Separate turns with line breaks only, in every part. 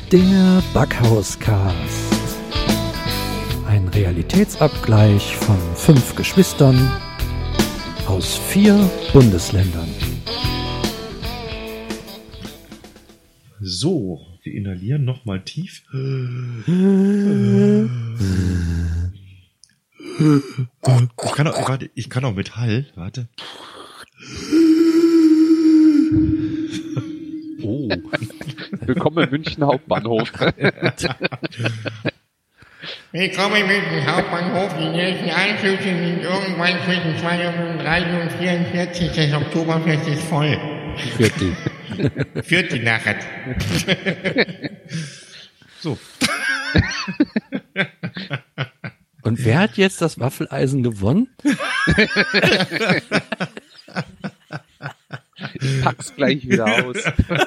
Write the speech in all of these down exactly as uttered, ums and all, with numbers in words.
Der Backhauscast. Ein Realitätsabgleich von fünf Geschwistern aus vier Bundesländern.
So, wir inhalieren nochmal tief. Ich kann auch, warte, ich kann auch mit Hall, warte.
Oh. Willkommen im München Hauptbahnhof.
Willkommen im München Hauptbahnhof. Die nächsten Anschlüsse sind irgendwann zwischen zwei und drei und vierundvierzig. Das Oktoberfest ist voll.
Viertel.
Viertel nachher.
So.
Und wer hat jetzt das Waffeleisen gewonnen?
Ich pack's gleich wieder aus.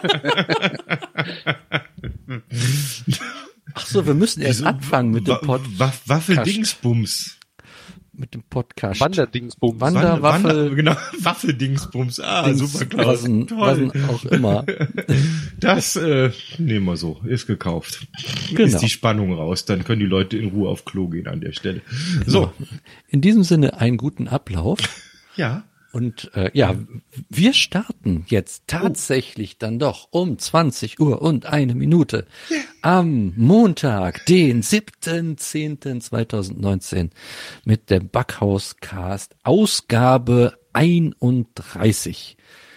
Ach so, wir müssen erst anfangen mit dem Pod.
Wa- Waffeldingsbums.
Mit dem Podcast.
Wanderdingsbums.
Wander- Waffel-
Wander, genau, Waffeldingsbums. Ah,
Dings,
super, Klaus.
was, ein- was
Toll.
ein auch immer.
Das äh, nehmen wir so. Ist gekauft.
Genau.
Ist die Spannung raus. Dann können die Leute in Ruhe auf Klo gehen an der Stelle. So.
In diesem Sinne einen guten Ablauf.
Ja.
Und äh, ja, wir starten jetzt tatsächlich dann doch um zwanzig Uhr und eine Minute am Montag, den siebten zehnten zweitausendneunzehn mit dem Backhauscast Ausgabe einunddreißig.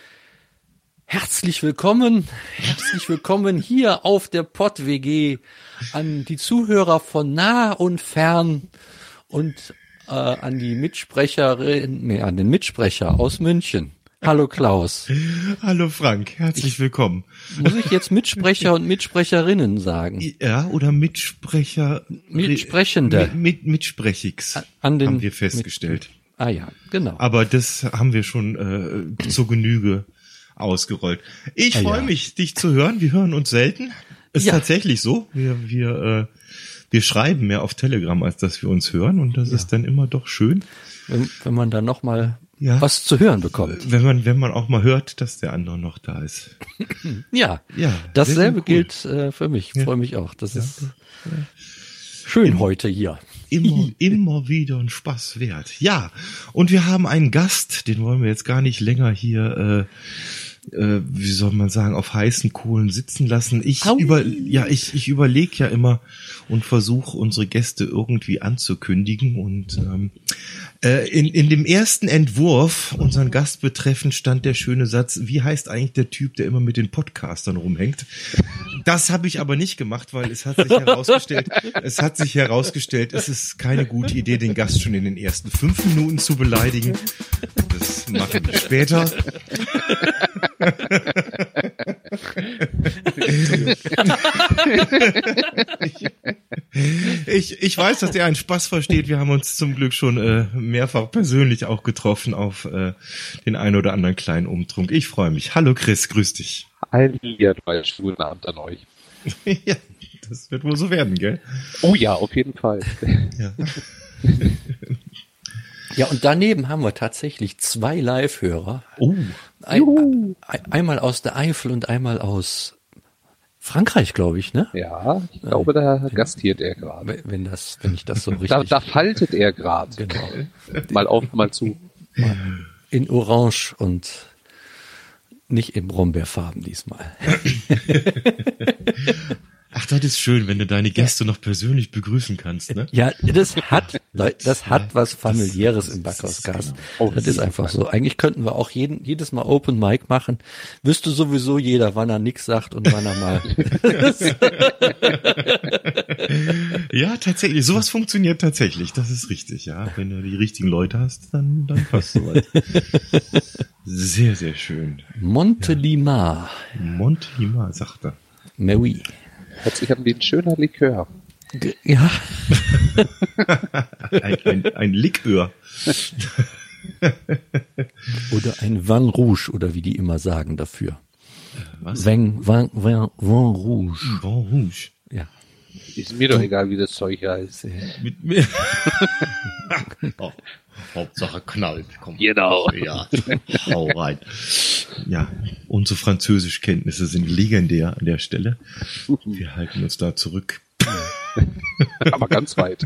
Herzlich willkommen, herzlich willkommen hier auf der Pott-W G an die Zuhörer von nah und fern und äh, an die Mitsprecherin, nee, an den Mitsprecher aus München. Hallo Klaus.
Hallo Frank, herzlich willkommen.
Muss ich jetzt Mitsprecher und Mitsprecherinnen sagen?
Ja, oder Mitsprecher.
Mitsprechende.
Mit, mit, Mitsprechigs.
An den,
haben wir festgestellt.
Mit, ah ja, genau.
Aber das haben wir schon äh, zur Genüge ausgerollt. Ich
Ah,
freue
ja.
mich, dich zu hören. Wir hören uns selten. Ist
Ja.
tatsächlich so. Wir, wir, äh, wir schreiben mehr auf Telegram, als dass wir uns hören. Und das ist dann immer doch schön.
Wenn, wenn man dann noch mal
Ja.
was zu hören bekommt.
Wenn man, wenn man auch mal hört, dass der andere noch da ist.
Ja,
Ja,
dasselbe
sehr cool.
gilt äh, für mich.
Ja.
Freue mich auch. Das ist schön heute hier.
Immer, immer wieder ein Spaß wert. Ja, und wir haben einen Gast, den wollen wir jetzt gar nicht länger hier, äh, äh, wie soll man sagen, auf heißen Kohlen sitzen lassen. Ich
Au.
über, ja, ich, ich überlege ja immer und versuche unsere Gäste irgendwie anzukündigen und ähm, äh, in, in dem ersten Entwurf, unseren Gast betreffend, stand der schöne Satz, wie heißt eigentlich der Typ, der immer mit den Podcastern rumhängt? Das habe ich aber nicht gemacht, weil es hat sich herausgestellt, es hat sich herausgestellt, es ist keine gute Idee, den Gast schon in den ersten fünf Minuten zu beleidigen. Das machen wir später. Ich, ich weiß, dass er einen Spaß versteht. Wir haben uns zum Glück schon äh, mehrfach persönlich auch getroffen auf äh, den einen oder anderen kleinen Umtrunk. Ich freue mich. Hallo Chris, grüß dich.
Hallihallo, guten Abend an euch.
Ja, das wird wohl so werden, gell?
Oh ja, auf jeden Fall.
Ja.
Ja, und daneben haben wir tatsächlich zwei Live-Hörer.
Oh,
Ein, ein, einmal aus der Eifel und einmal aus Frankreich, glaube ich, ne?
Ja, ich glaube, da gastiert er gerade.
Wenn wenn das, wenn ich das so richtig
Da, da faltet er gerade.
genau.
Mal auf, mal zu.
In Orange und nicht in Brombeerfarben diesmal.
ach, das ist schön, wenn du deine Gäste noch persönlich begrüßen kannst, ne?
Ja, das hat, Leute, das hat was Familiäres im Backhauscast.
Oh,
Das ist einfach so. Eigentlich könnten wir auch jeden, jedes Mal Open Mic machen. Wüsste sowieso jeder, wann er nix sagt und wann er mal.
Ja, tatsächlich. Sowas funktioniert tatsächlich. Das ist richtig, ja. Wenn du die richtigen Leute hast, dann, dann passt sowas. Sehr, sehr schön.
Montelimar.
Montelimar, sagt er.
Mais oui.
Hört sich an wie ein schöner Likör.
G- Ja,
Ein, ein, ein Likör.
oder ein Vin Rouge, oder wie die immer sagen dafür.
Was?
Vin, Vin, Vin, Vin Rouge.
Bon Rouge.
Ja.
Ist mir doch egal, wie das Zeug heißt.
Mit mir. Oh, Hauptsache knallt. Komm.
Genau.
Ja, hau rein. Ja, unsere Französischkenntnisse sind legendär an der Stelle. Wir halten uns da zurück.
Aber ganz weit.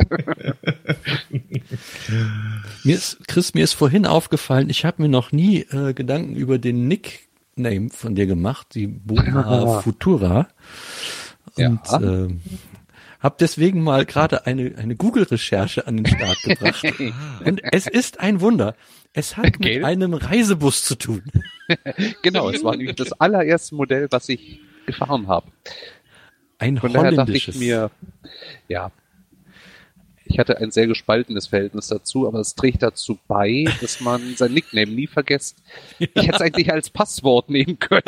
Mir ist, Chris, mir ist vorhin aufgefallen, ich habe mir noch nie äh, Gedanken über den Nickname von dir gemacht, die Boa
Ah.
Futura. Und
Ja.
äh, habe deswegen mal gerade eine, eine Google-Recherche an den Start gebracht. Und es ist ein Wunder. Es hat mit
Gell?
einem Reisebus zu tun.
Genau, es war nämlich das allererste Modell, was ich gefahren habe.
Ein
Von daher dachte
holländisches.
ich mir, ja, ich hatte ein sehr gespaltenes Verhältnis dazu, aber es trägt dazu bei, dass man sein Nickname nie vergisst. Ich hätte es eigentlich als Passwort nehmen können.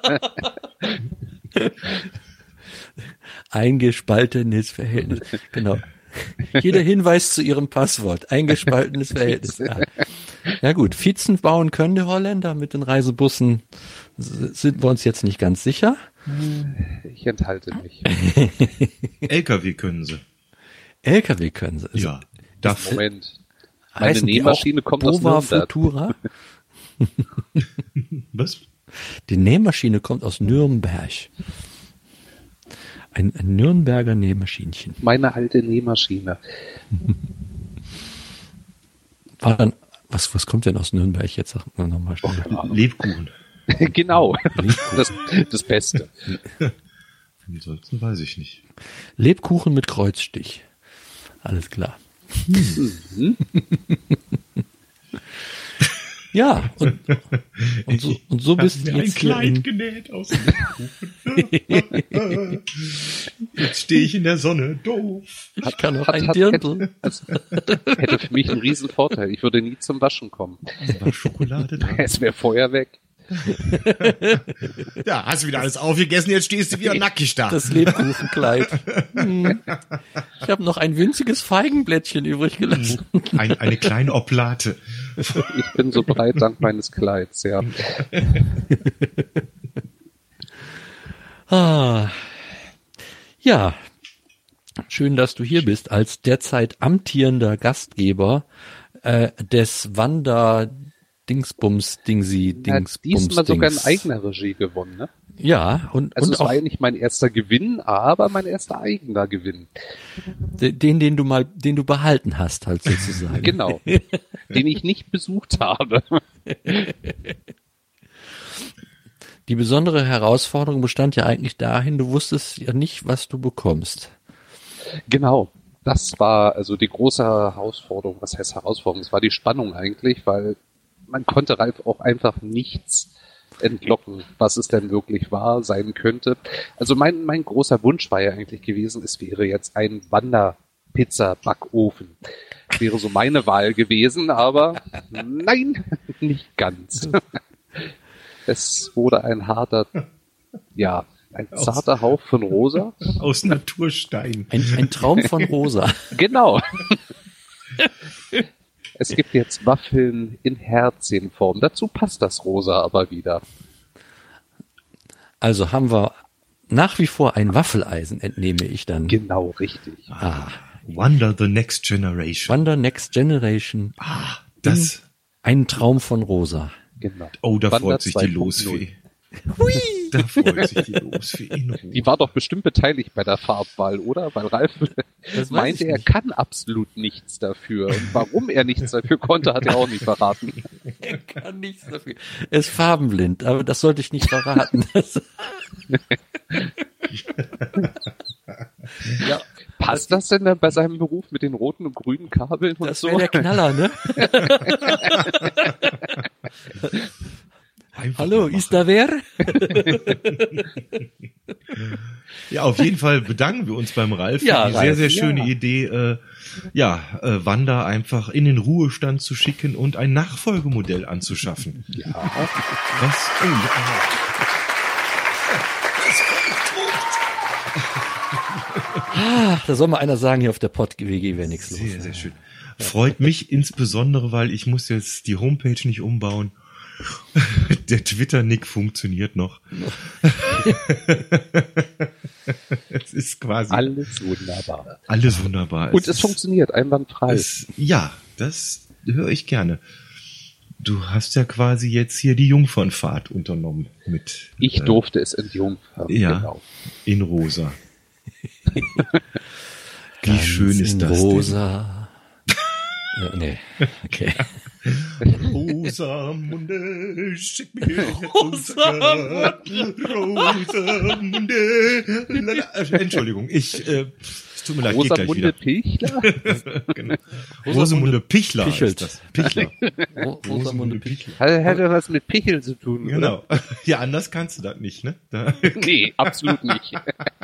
Ein gespaltenes Verhältnis. Genau. Jeder Hinweis zu ihrem Passwort. Ein gespaltenes Verhältnis. Ja. Ja gut, Vizen bauen können die Holländer. Mit den Reisebussen sind wir uns jetzt nicht ganz sicher.
Ich enthalte mich.
L K W können sie.
L K W können sie. Also
Ja, darf.
Moment. Meine
heißen die
Nähmaschine
auch
kommt aus
Boa
Nürnberg.
Futura.
Was?
Die Nähmaschine kommt aus Nürnberg. Ein, ein Nürnberger Nähmaschinchen.
Meine alte Nähmaschine.
War dann, was, was kommt denn aus Nürnberg jetzt? Sag mal nochmal schnell.
Lebkuchen.
Genau. Das, das Beste.
Ansonsten weiß ich nicht.
Lebkuchen mit Kreuzstich. Alles klar. Ja, und, und, so, und so bist du jetzt hier in,
genäht aus Lebkuchen. Jetzt stehe ich in der Sonne. Doof.
ich kann noch
Hat-
ein
hat-
Dirndl.
Das hätte für mich einen riesen Vorteil. Ich würde nie zum Waschen kommen.
War Schokolade dran.
Es wäre Feuer weg.
Ja, hast du wieder alles aufgegessen, jetzt stehst du wieder nackig da.
Das Lebkuchenkleid. Hm. Ich habe noch ein winziges Feigenblättchen übrig gelassen.
Ein, eine kleine Oblate.
Ich bin so breit dank meines Kleids, ja.
Ah. Ja, schön, dass du hier bist als derzeit amtierender Gastgeber äh, des Wander Dingsbums Dingsi
Er hat
Dingsbums
diesmal sogar in
Dings.
eigener Regie gewonnen, ne?
Ja, und,
Also
und
es war
auch
ja nicht mein erster Gewinn, aber mein erster eigener Gewinn.
den, den du mal, den du behalten hast, halt sozusagen.
Genau. Den ich nicht besucht habe.
Die besondere Herausforderung bestand ja eigentlich dahin, du wusstest ja nicht, was du bekommst.
Genau. Das war also die große Herausforderung. Was heißt Herausforderung? Es war die Spannung eigentlich, weil man konnte Ralf auch einfach nichts entlocken, was es denn wirklich war, sein könnte. Also mein, mein großer Wunsch war ja eigentlich gewesen, es wäre jetzt ein Wanderpizza-Backofen. Wäre so meine Wahl gewesen, aber nein, nicht ganz. Es wurde ein harter, ja, ein zarter Hauch von Rosa.
Aus Naturstein.
Ein, ein Traum von Rosa.
Genau. Es gibt jetzt Waffeln in Herzchenform. Dazu passt das Rosa aber wieder.
Also haben wir nach wie vor ein Waffeleisen, entnehme ich dann.
Genau, richtig.
Ah,
Wonder the Next Generation.
Wonder Next Generation.
Ah, das.
Ein Traum von Rosa.
Genau.
Oh, da
Wander
freut sich die
zwei Punkt null.
Losfee. Da freut sich die Losfee in Ruhe.
Die war doch bestimmt beteiligt bei der Farbwahl, oder? Weil Ralf
weiß
meinte,
ich
er
nicht.
kann absolut nichts dafür. Und warum er nichts dafür konnte, hat er auch nicht verraten.
Er kann nichts dafür. Er ist farbenblind, aber das sollte ich nicht verraten. Das, ja,
Passt das denn dann bei seinem Beruf mit den roten und grünen Kabeln und
das
so?
wäre der Knaller, ne?
Einfach
Hallo,
mal machen.
ist da wer?
Ja, auf jeden Fall bedanken wir uns beim Ralf
Ja,
für die
Ralf,
sehr, sehr
ja.
schöne Idee, äh, ja, äh, Wanda einfach in den Ruhestand zu schicken und ein Nachfolgemodell anzuschaffen.
Ja.
Was? Oh, ja.
Ah, da soll mal einer sagen, hier auf der Pott-W G wäre nichts los.
Sehr, sehr schön. Freut mich insbesondere, weil ich muss jetzt die Homepage nicht umbauen. Der Twitter-Nick funktioniert noch. Es ist quasi
alles wunderbar.
Alles wunderbar.
Und
es
es
ist,
funktioniert einwandfrei.
es, ja, das höre ich gerne. Du hast ja quasi jetzt hier die Jungfernfahrt unternommen mit.
Ich
äh,
durfte es entjungfern.
Ja,
Genau.
in rosa. Wie
Ganz
schön ist
in
das
rosa. Ja, nee, okay.
Rosamunde, schick mir Rosamunde, Rosamunde. Lala. Entschuldigung, ich, äh, es tut mir leid, geht gleich
Rosamunde
wieder.
Pichler?
Genau. Rosamunde Pichler
Pichelt.
ist das. Pichler.
Ro- Rosamunde Pichler.
Hat, hat ja was mit Picheln zu tun,
Genau. Ja, anders kannst du das nicht, ne? Da.
oder? Nee, absolut nicht.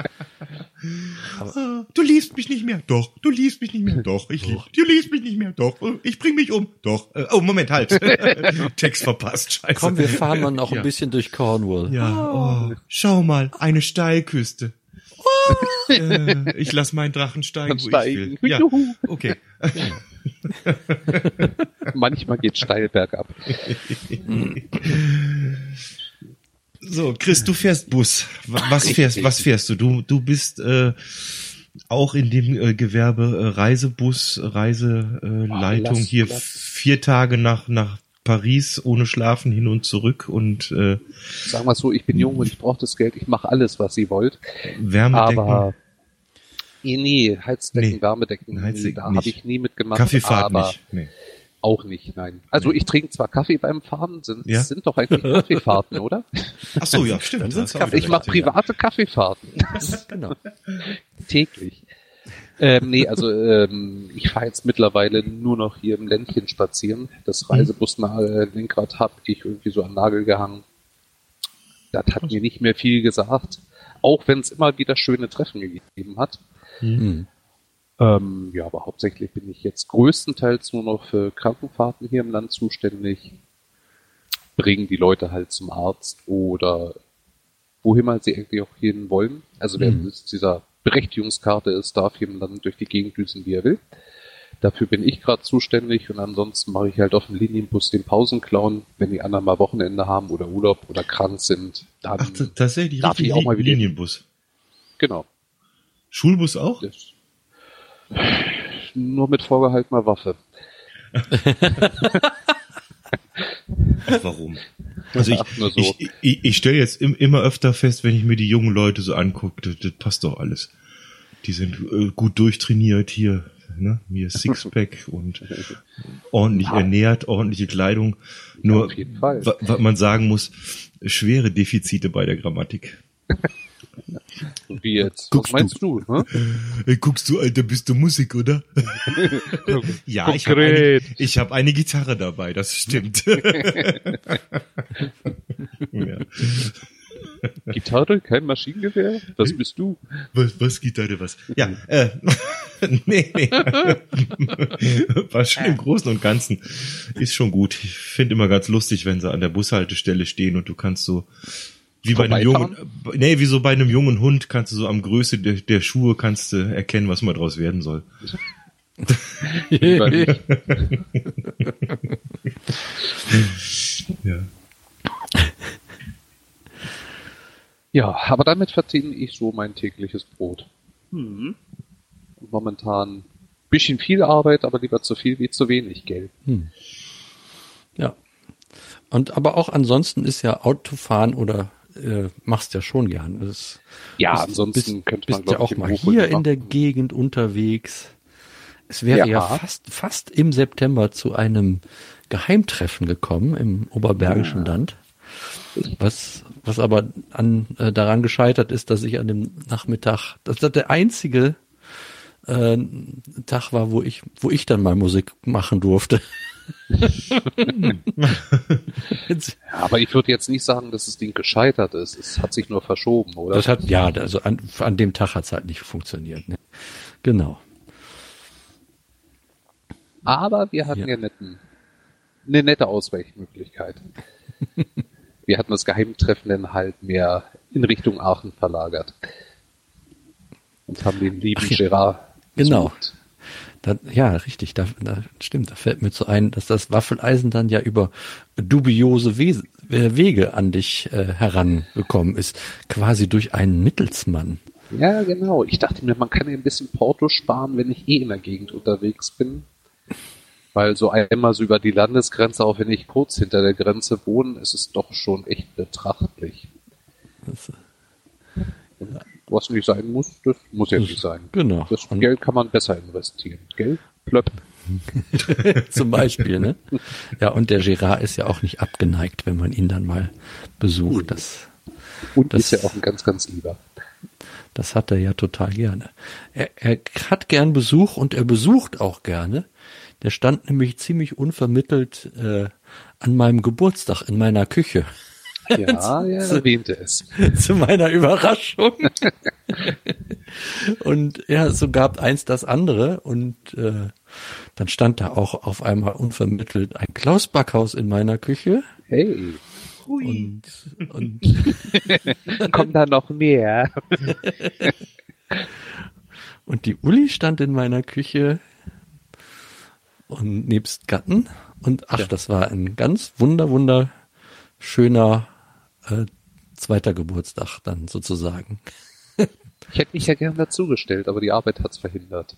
Du liebst mich nicht mehr. Doch. Du liebst mich nicht mehr. Doch. Ich lieb. Du liebst mich nicht mehr. Doch. Ich bring mich um. Doch. Äh, Oh, Moment, halt. Text verpasst. Scheiße.
Komm, wir fahren mal noch
Ja.
ein bisschen durch Cornwall.
Ja, oh, schau mal, eine Steilküste. äh, ich lass meinen Drachen steigen, wo
Steigen.
ich will. Ja,
Juhu.
okay.
Manchmal geht steil bergab.
So, Chris, du fährst Bus. Was fährst, was fährst du? Du, du bist äh, auch in dem äh, Gewerbe äh, Reisebus, Reiseleitung äh, Leitung
lass-
hier
lass.
vier Tage nach nach Paris ohne Schlafen hin und zurück und äh,
Sagen wir so, ich bin jung und ich brauche das Geld. Ich mache alles, was ihr wollt.
Wärmedecken,
Aber nee, nee Heizdecken,
Nee.
Wärmedecken,
Heizdecken
da
nicht.
habe ich nie mitgemacht.
Kaffeefahrt
aber
nicht. Nee.
Auch nicht, nein. Also ich trinke zwar Kaffee beim Fahren, sind,
Ja.
sind doch eigentlich Kaffeefahrten, oder?
Ach so, ja, stimmt.
Dann sind's
Da hast du auch
Kaffee-
Ich
recht,
mache
ja.
private Kaffeefahrten.
Genau.
Täglich. Ähm, nee, also ähm, ich fahre jetzt mittlerweile nur noch hier im Ländchen spazieren. Das Reisebus-Lenkrad habe ich irgendwie so an den Nagel gehangen. Das hat mir nicht mehr viel gesagt. Auch wenn es immer wieder schöne Treffen gegeben hat.
Hm.
Ähm, ja, aber hauptsächlich bin ich jetzt größtenteils nur noch für Krankenfahrten hier im Land zuständig. Bringen die Leute halt zum Arzt oder wohin mal sie eigentlich auch hin wollen. Also wer
Mhm.
mit dieser Berechtigungskarte ist, darf hier im Land durch die Gegend düsen, wie er will. Dafür bin ich gerade zuständig und ansonsten mache ich halt auf dem Linienbus den Pausenclown, wenn die anderen mal Wochenende haben oder Urlaub oder krank sind. Dann,
Ach, t- tatsächlich
darf
richtig
ich auch mal wieder-
Linienbus.
genau.
Schulbus auch?
Das, nur mit vorgehaltener Waffe.
Ach, warum? Also ich,
Ach, nur so.
ich, ich, ich stelle jetzt im, immer öfter fest, wenn ich mir die jungen Leute so angucke, das, das passt doch alles. Die sind äh, gut durchtrainiert hier, ne? Mir Sixpack und ordentlich
Ja.
ernährt, ordentliche Kleidung. Nur,
auf jeden Fall.
wa- was man sagen muss, schwere Defizite bei der Grammatik.
Wie jetzt?
Guckst
Was meinst du? Hm?
Hey, guckst du, Alter, bist du Musik, oder? Ja, ich habe
Konkret.
eine, ich hab eine Gitarre dabei, das stimmt. Ja.
Gitarre, kein Maschinengewehr? Was bist du?
Was, was Gitarre, was? Ja, äh, nee, nee. Was schon im Großen und Ganzen ist schon gut. Ich finde immer ganz lustig, wenn sie an der Bushaltestelle stehen und du kannst so, wie bei einem jungen, nee, wie so bei einem jungen Hund kannst du so am Größe der, der Schuhe kannst du erkennen, was mal draus werden soll.
Lieber nicht.
Ja.
Ja, aber damit verdiene ich so mein tägliches Brot. Und momentan bisschen viel Arbeit, aber lieber zu viel wie zu wenig Geld.
Ja. Und aber auch ansonsten ist ja Autofahren oder äh, machst ja schon gern. Das,
Ja,
bist-
ansonsten
bist,
könnte man,
bist ja
glaub ich,
auch
im
mal
Hochwinter
hier in der
machen.
Gegend unterwegs. Es wäre ja,
Ja.
fast fast im September zu einem Geheimtreffen gekommen im Oberbergischen Land. Was, was aber an, äh, daran gescheitert ist, dass ich an dem Nachmittag, dass das der einzige äh, Tag war, wo ich, wo ich dann mal Musik machen durfte. Jetzt-
Ja, aber ich würde jetzt nicht sagen, dass das Ding gescheitert ist. Es hat sich nur verschoben, oder?
Das hat, ja, also an, an dem Tag hat es halt nicht funktioniert. Ne? Genau.
Aber wir hatten
Ja.
ja, netten, eine nette Ausweichmöglichkeit. Wir hatten das Geheimtreffen dann halt mehr in Richtung Aachen verlagert. Und haben den lieben
Ach ja.
Gerard
Genau.
besucht.
Da, ja, richtig, da, da stimmt, da fällt mir zu ein, dass das Waffeleisen dann ja über dubiose Wese, äh, Wege an dich äh, herangekommen ist, quasi durch einen Mittelsmann.
Ja, genau. Ich dachte mir, man kann ja ein bisschen Porto sparen, wenn ich eh in der Gegend unterwegs bin. Weil so einmal so über die Landesgrenze, auch wenn ich kurz hinter der Grenze wohne, ist es doch schon echt betrachtlich.
Das,
ja. Was nicht sein muss, das muss ja nicht sein.
Genau.
Das Geld kann man besser investieren. Geld? Plöpp.
Zum Beispiel, ne? Ja, und der Gerard ist ja auch nicht abgeneigt, wenn man ihn dann mal besucht. Das,
und
das,
ist ja auch ein ganz, ganz lieber.
Das hat er ja total gerne. Er, er hat gern Besuch und er besucht auch gerne. Der stand nämlich ziemlich unvermittelt äh, an meinem Geburtstag in meiner Küche.
Ja, er erwähnte es.
Zu meiner Überraschung. Und ja, so gab eins das andere und äh, dann stand da auch auf einmal unvermittelt ein Klaus Backhaus in meiner Küche.
Hey.
Und, und
kommt da noch mehr?
Und die Uli stand in meiner Küche und nebst Gatten und ach, ja. Das war ein ganz wunder, wunderschöner äh, zweiter Geburtstag dann sozusagen.
Ich hätte mich ja gern dazugestellt, aber die Arbeit hat's verhindert.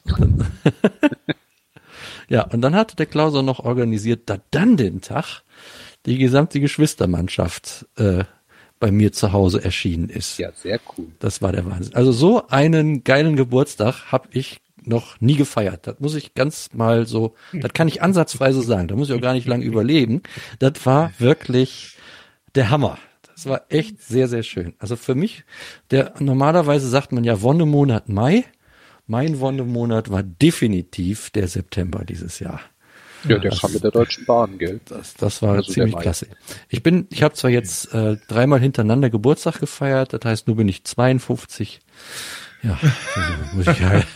Ja, und dann hatte der Klaus auch noch organisiert, da dann den Tag die gesamte Geschwistermannschaft äh, bei mir zu Hause erschienen ist.
Ja, sehr cool.
Das war der Wahnsinn. Also so einen geilen Geburtstag habe ich noch nie gefeiert. Das muss ich ganz mal so, das kann ich ansatzfrei so sagen. Da muss ich auch gar nicht lange überlegen. Das war wirklich der Hammer. Das war echt sehr, sehr schön. Also für mich, der normalerweise sagt man ja Wonnemonat Mai. Mein Wonnemonat war definitiv der September dieses Jahr.
Ja, der kam mit der Deutschen Bahn, gell?
Das, das war
also
ziemlich klasse. Ich bin, ich habe zwar jetzt äh, dreimal hintereinander Geburtstag gefeiert, das heißt, nur bin ich zweiundfünfzig. Ja, also muss ich halt.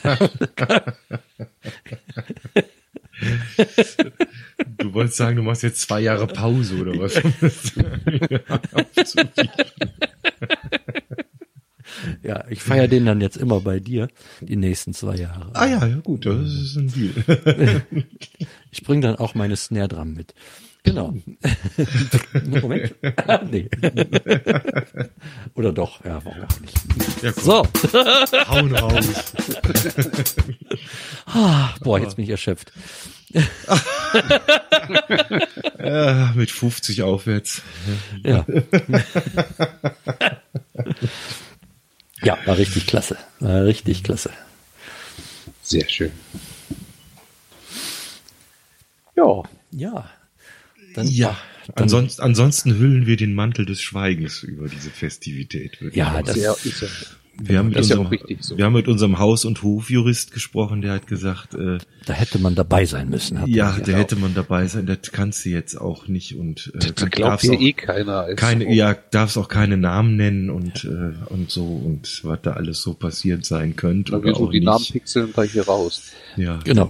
Du wolltest sagen, du machst jetzt zwei Jahre Pause oder was?
Ja, ich feiere den dann jetzt immer bei dir, die nächsten zwei Jahre.
Ah ja, ja gut, das ist ein Deal.
Ich bringe dann auch meine Snare Drum mit. Genau. Moment. Nee. Oder doch, ja, warum auch nicht.
Ja, komm.
So.
Hauen raus.
Ah, boah, jetzt bin ich erschöpft.
Ja, mit fünfzig aufwärts.
Ja. Ja, war richtig klasse. War richtig klasse.
Sehr schön. Ja.
Ja. Dann,
Ja.
dann,
Ansonsten, ansonsten hüllen wir den Mantel des Schweigens über diese Festivität.
Ja, das
Sehr, ist ja,
Wir haben, mit
das ist ja
unserem,
auch richtig so.
wir haben mit unserem Haus- und Hofjurist gesprochen, der hat gesagt, äh,
da hätte man dabei sein müssen. Hat
ja,
er
da
gesagt.
hätte man dabei sein, das kannst du jetzt auch nicht und äh,
Das glaubt
darfst
hier
auch
eh keiner. Als
keine,
so.
ja, darfst auch keine Namen nennen und äh, und so und was da alles so passiert sein könnte
Dann
oder
wir so
auch
die
nicht.
Namen pixeln da hier raus.
Ja,
Genau.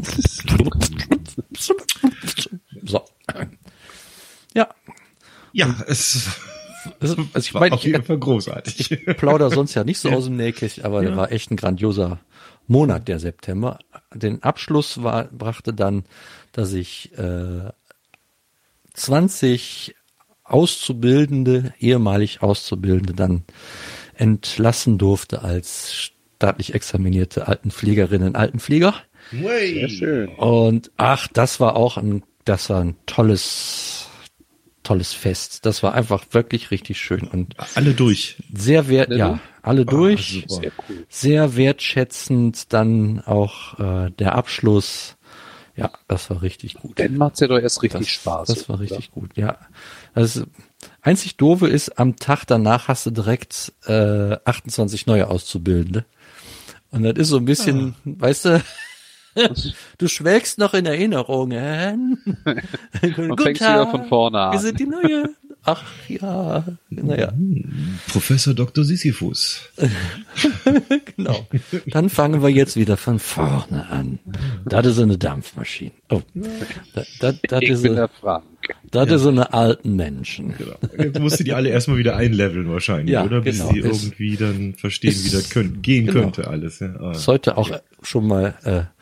So. Ja.
ja, es
Also, also ich
war
meine,
auf jeden Fall großartig.
ich plauder sonst ja nicht so aus dem Nähkästchen, aber
Ja.
der war echt ein grandioser Monat, der September. Den Abschluss war, brachte dann, dass ich äh, zwanzig Auszubildende, ehemalig Auszubildende dann entlassen durfte als staatlich examinierte Altenpflegerinnen, Altenpfleger.
Sehr schön.
Und ach, das war auch ein, das war ein tolles, tolles Fest. Das war einfach wirklich richtig schön und
Alle durch.
sehr wert,
Alle
ja,
durch?
alle durch.
super.
Sehr cool.
Sehr wertschätzend dann auch äh, der Abschluss. Ja, das war richtig gut.
Dann macht's ja doch erst richtig
Das,
Spaß.
das war
oder?
richtig gut, ja. Also, einzig Doofe ist, am Tag danach hast du direkt äh, achtundzwanzig neue Auszubildende. Und das ist so ein bisschen, weißt du, du schwelgst noch in Erinnerungen.
Man fängt wieder von vorne
Wir
an.
sind die Neue. Ach ja, naja,
Professor Doktor Sisyphus.
genau. Dann fangen wir jetzt wieder von vorne an. Das ist eine Dampfmaschine. Oh, das, das, das,
Ich
ist,
bin
so-
der Frank.
das ist so eine alten Menschen.
Genau. Jetzt musst du die alle erstmal wieder einleveln wahrscheinlich,
Ja,
oder? Bis
genau.
die
Ist-
irgendwie dann verstehen,
ist-
wie das können, gehen
genau.
könnte alles. Ja. Ah.
Ist heute auch schon mal äh,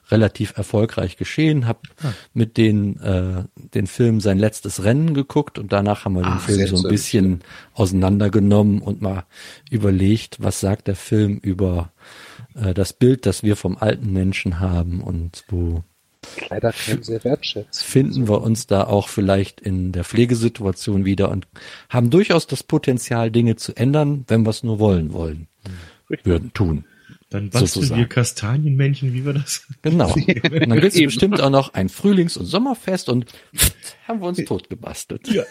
relativ erfolgreich geschehen, habe ah. mit den äh, den Film Sein letztes Rennen geguckt und danach haben wir den
Ach,
Film so ein bisschen auseinandergenommen und mal überlegt, was sagt der Film über äh, das Bild, das wir vom alten Menschen haben und wo
leider kein sehr wertschätzt.
Finden wir uns da auch vielleicht in der Pflegesituation wieder und haben durchaus das Potenzial, Dinge zu ändern, wenn wir es nur wollen wollen,
Richtig.
würden, tun.
Dann basteln
sozusagen.
wir Kastanienmännchen, wie wir das?
Genau. Und dann gibt es bestimmt auch noch ein Frühlings- und Sommerfest und haben wir uns tot gebastelt.
Ja.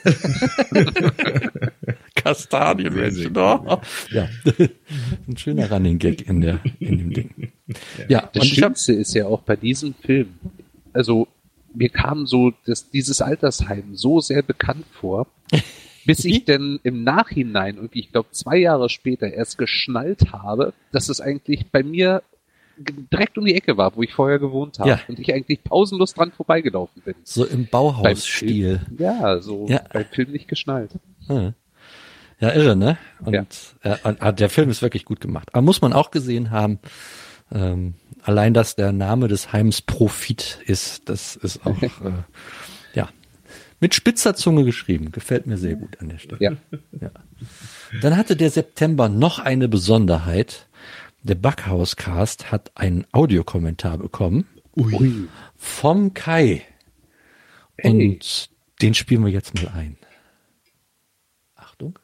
Kastanienmännchen. Oh. Ja. Ein schöner Running Gag in der, in dem Ding. Ja,
das
und ich hab,
Schönste ist ja auch bei diesem Film, also mir kam so das, dieses Altersheim so sehr bekannt vor, bis ich denn im Nachhinein, irgendwie, ich glaube zwei Jahre später, erst geschnallt habe, dass es eigentlich bei mir direkt um die Ecke war, wo ich vorher gewohnt habe.
Ja.
Und ich eigentlich pausenlos dran vorbeigelaufen bin.
so im Bauhausstil.
Ja, so
Ja.
beim Film nicht geschnallt.
Ja. Ja, irre, ne? Und
Ja.
äh, der Film ist wirklich gut gemacht. Aber muss man auch gesehen haben, ähm, allein, dass der Name des Heims Profit ist, das ist auch, äh, ja, mit spitzer Zunge geschrieben. Gefällt mir sehr gut an der Stelle.
Ja.
Ja. Dann hatte der September noch eine Besonderheit. Der Backhaus-Cast hat einen Audiokommentar bekommen
Ui.
vom Kai.
Hey.
Und den spielen wir jetzt mal ein. Achtung.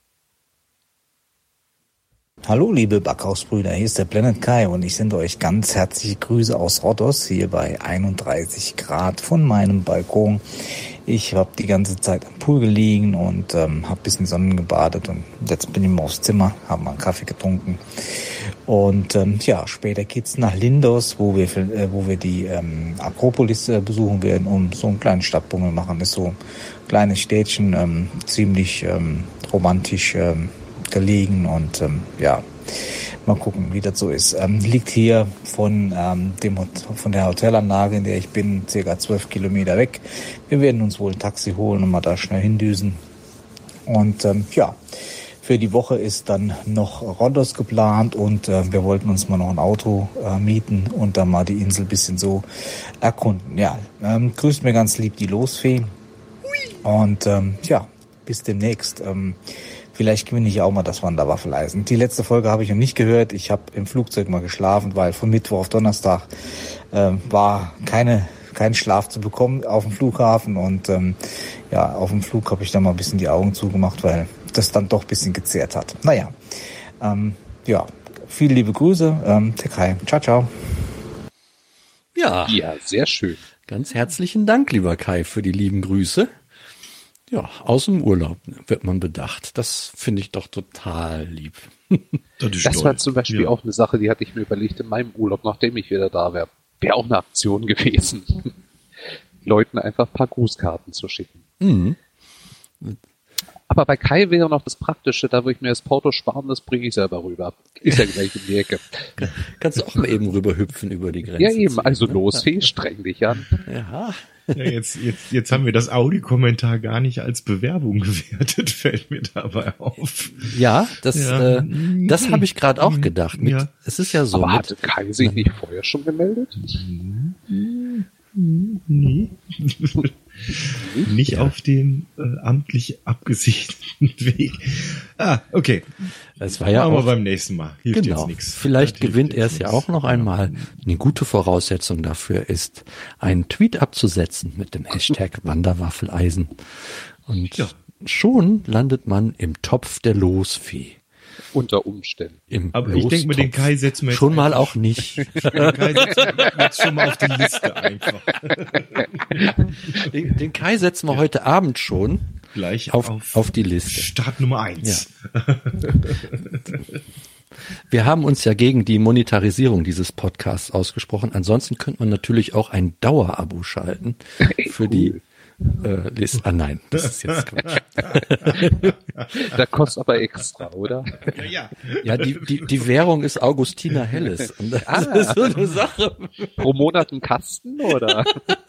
Hallo liebe Backhausbrüder, hier ist der Planet Kai und ich sende euch ganz herzliche Grüße aus Rhodos, hier bei einunddreißig Grad von meinem Balkon. Ich habe die ganze Zeit am Pool gelegen und ähm, habe ein bisschen Sonnen gebadet und jetzt bin ich mal aufs Zimmer, habe mal einen Kaffee getrunken. Und ähm, ja, später geht's nach Lindos, wo wir äh, wo wir die ähm, Akropolis äh, besuchen werden, um so einen kleinen Stadtbummel machen. Das ist so ein kleines Städtchen, ähm, ziemlich ähm, romantisch ähm, gelegen und ähm, ja, mal gucken, wie das so ist. Ähm, liegt hier von ähm, dem von der Hotelanlage, in der ich bin, circa zwölf Kilometer weg. Wir werden uns wohl ein Taxi holen und mal da schnell hindüsen. Und ähm, ja, für die Woche ist dann noch Rhodos geplant und äh, wir wollten uns mal noch ein Auto äh, mieten und dann mal die Insel ein bisschen so erkunden. Ja, ähm, grüßt mir ganz lieb die Losfee und ähm, ja, bis demnächst. Ähm, Vielleicht gewinne ich auch mal das Wanderwaffeleisen. Die letzte Folge habe ich noch nicht gehört. Ich habe im Flugzeug mal geschlafen, weil von Mittwoch auf Donnerstag äh, war keine kein Schlaf zu bekommen auf dem Flughafen. Und ähm, ja, auf dem Flug habe ich dann mal ein bisschen die Augen zugemacht, weil das dann doch ein bisschen gezehrt hat. Naja, ähm, ja, viele liebe Grüße. Ähm, der Kai. Ciao, ciao.
Ja,
Ja, sehr schön.
ganz herzlichen Dank, lieber Kai, für die lieben Grüße. Ja, aus dem Urlaub wird man bedacht. Das finde ich doch total lieb.
Das, ist
Das
toll.
war zum Beispiel
Ja.
auch eine Sache, die hatte ich mir überlegt in meinem Urlaub, nachdem ich wieder da wäre. Wäre auch eine Aktion gewesen. Leuten einfach ein paar Grußkarten zu schicken.
Mhm.
Aber bei Kai wäre noch das Praktische, da wo ich mir das Porto sparen, das bringe ich selber rüber. Ist ja gleich in die Ecke.
Kannst du auch mal eben rüberhüpfen über die Grenze.
Ja eben,
ziehen,
also
ne?
los, Fee, streng dich an.
Ja,
Ja, jetzt, jetzt, jetzt haben wir das Audi-Kommentar gar nicht als Bewerbung gewertet, fällt mir dabei auf.
ja, das,
Ja.
äh, das habe ich gerade auch gedacht. Mit,
Ja.
Es ist ja so.
Aber
mit,
hatte Kai sich nicht vorher schon gemeldet?
Nee. Nicht
Ja.
auf dem äh, amtlich abgesicherten Weg. Ah, okay.
es war ja
Machen wir
auch,
beim nächsten Mal. Hilft
genau.
jetzt nichts.
Vielleicht
Das hilft
gewinnt
jetzt
er es ja
nichts.
auch noch einmal. Eine gute Voraussetzung dafür ist, einen Tweet abzusetzen mit dem Hashtag Wanderwaffeleisen. Und
Ja.
schon landet man im Topf der Losfee.
Unter Umständen.
Im
Aber ich denke mir, den
Lostopf.
Kai setzen wir jetzt
Schon mal
einfach-
auch nicht.
Den Kai setzen wir jetzt schon mal auf die Liste einfach.
Den, den Kai setzen wir heute Abend schon
Gleich
auf,
auf,
auf die Liste.
Start Nummer eins.
Wir haben uns ja gegen die Monetarisierung dieses Podcasts ausgesprochen. Ansonsten könnte man natürlich auch ein Dauerabo schalten für die äh, Liste. Ah nein, das ist jetzt Quatsch.
Da kostet aber extra, oder?
Ja, ja.
Ja, die, die, die Währung ist Augustina Helles. Und das
Ah.
ist so eine Sache.
Pro Monat einen Kasten, oder?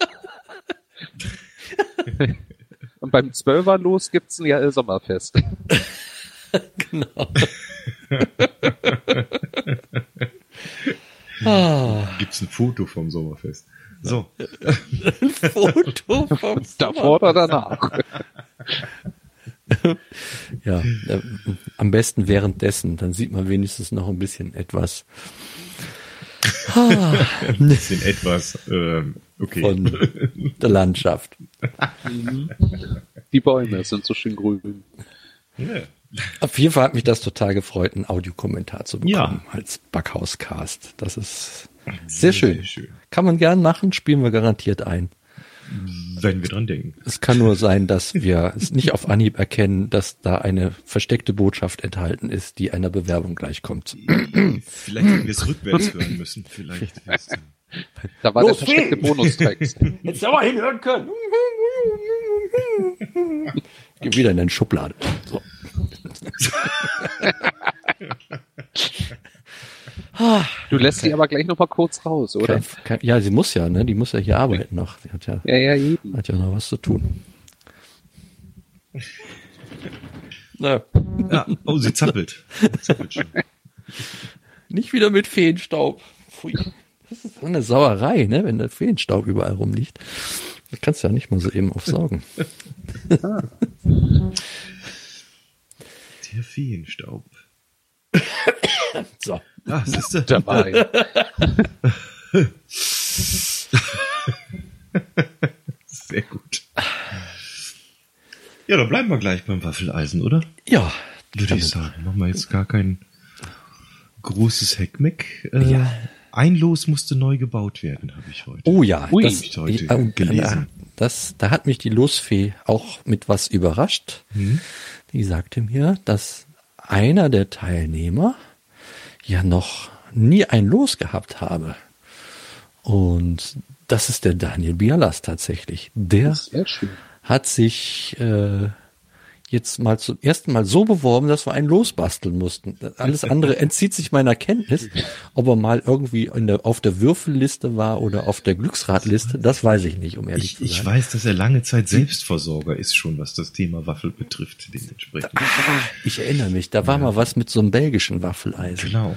Und beim Zwölfer los gibt's ein ja, Sommerfest.
Genau. Ah.
Gibt's ein Foto vom Sommerfest? So.
Ein Foto vom
Davor oder danach?
Ja, äh, am besten währenddessen, dann sieht man wenigstens noch ein bisschen etwas. Ah,
Ein bisschen etwas, ähm, okay.
von der Landschaft.
Die Bäume sind so schön grün.
Ja.
Auf jeden Fall hat mich das total gefreut, einen Audiokommentar zu bekommen
Ja.
als Backhauscast. Das ist sehr schön.
Sehr schön.
Kann man gern machen, spielen wir garantiert ein.
Wenn wir dran denken.
Es kann nur sein, dass wir es nicht auf Anhieb erkennen, dass da eine versteckte Botschaft enthalten ist, die einer Bewerbung gleichkommt.
Vielleicht hätten wir es rückwärts hören müssen. Vielleicht. ist-
Da war
Los,
der versteckte
Fee!
Bonustext.
Jetzt aber hinhören können. Geh wieder in deine Schublade. So.
Du lässt sie aber gleich noch mal kurz raus, oder?
Kein, kein, ja, sie muss ja, ne? Die muss ja hier arbeiten noch. Die hat ja,
Ja, ja, eben.
hat ja noch was zu tun. Na,
Ja, oh, sie zappelt. Sie zappelt schon.
nicht wieder mit Feenstaub. Pfui. Das ist so eine Sauerei, ne? Wenn der Feenstaub überall rumliegt. Das kannst du ja nicht mal so eben aufsaugen.
Der Feenstaub.
So.
Ah, siehst du?
Dabei.
Sehr gut. Ja, dann bleiben wir gleich beim Waffeleisen, oder?
Ja.
Würde ich sagen. Machen wir jetzt gar kein großes Heckmeck. Äh,
Ja.
Ein Los musste neu gebaut werden, habe ich heute.
Oh ja,
Ui,
das,
hab ich heute
ja, und,
gelesen.
äh, das, da hat mich die Losfee auch mit was überrascht.
Hm?
Die sagte mir, dass einer der Teilnehmer ja noch nie ein Los gehabt habe. Und das ist der Daniel Bialas tatsächlich. Der
Sehr schön.
hat sich äh, jetzt mal zum ersten Mal so beworben, dass wir einen losbasteln mussten. Alles andere entzieht sich meiner Kenntnis. Ob er mal irgendwie in der, auf der Würfelliste war oder auf der Glücksradliste, das weiß ich nicht, um ehrlich
Ich,
zu
ich
sein.
weiß, dass er lange Zeit Selbstversorger ist schon, was das Thema Waffel betrifft, dementsprechend.
Ich erinnere mich, da war mal was mit so einem belgischen Waffeleisen.
Genau.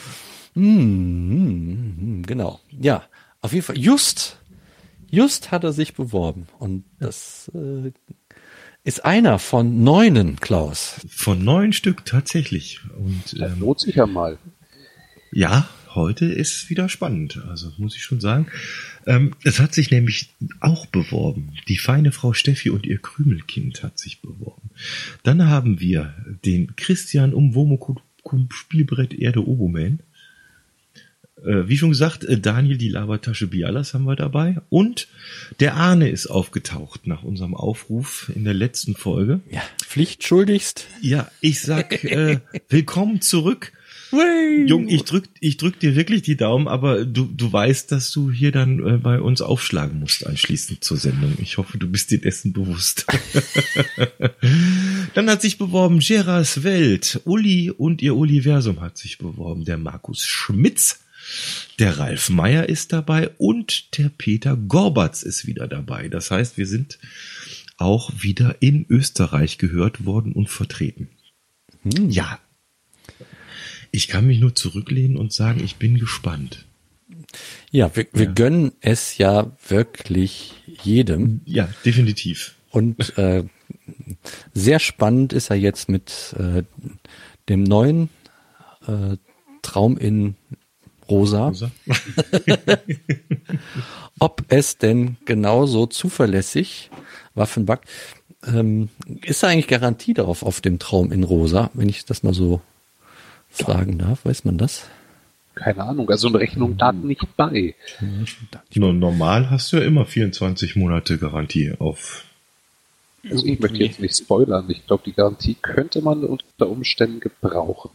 Hm, genau. Ja, auf jeden Fall. Just, just hat er sich beworben. Und das äh, ist einer von neunen, Klaus.
Von neun Stück tatsächlich. Und
Das
ähm,
lohnt sich ja mal.
ja, heute ist wieder spannend. Also muss ich schon sagen. Ähm, es hat sich nämlich auch beworben. Die feine Frau Steffi und ihr Krümelkind hat sich beworben. Dann haben wir den Christian Umwomukum Spielbrett Erde Oboman. Äh, wie schon gesagt, äh, Daniel die Labertasche Bialas haben wir dabei. Und der Arne ist aufgetaucht nach unserem Aufruf in der letzten Folge.
Ja, pflichtschuldigst.
Ja, ich sag äh, willkommen zurück.
Wey.
Jung, ich drück, ich drück dir wirklich die Daumen, aber du, du weißt, dass du hier dann äh, bei uns aufschlagen musst anschließend zur Sendung. Ich hoffe, du bist dir dessen bewusst. Dann hat sich beworben Geras Welt, Uli und ihr Universum hat sich beworben, der Markus Schmitz, der Ralf Meyer ist dabei und der Peter Gorbatz ist wieder dabei. Das heißt, wir sind auch wieder in Österreich gehört worden und vertreten.
Hm.
Ja. Ich kann mich nur zurücklehnen und sagen, ich bin gespannt.
Ja, wir, wir gönnen es ja wirklich jedem.
Ja, definitiv.
Und äh, sehr spannend ist er jetzt mit äh, dem neuen äh, Traum in Rosa.
Rosa.
Ob es denn genauso zuverlässig Waffenback, ähm, ist da eigentlich Garantie darauf auf dem Traum in Rosa, wenn ich das mal so fragen darf, weiß man das?
Keine Ahnung, also eine Rechnung lag nicht bei.
No, normal hast du ja immer vierundzwanzig Monate Garantie auf.
Also ich möchte jetzt nicht spoilern. Ich glaube, die Garantie könnte man unter Umständen gebrauchen.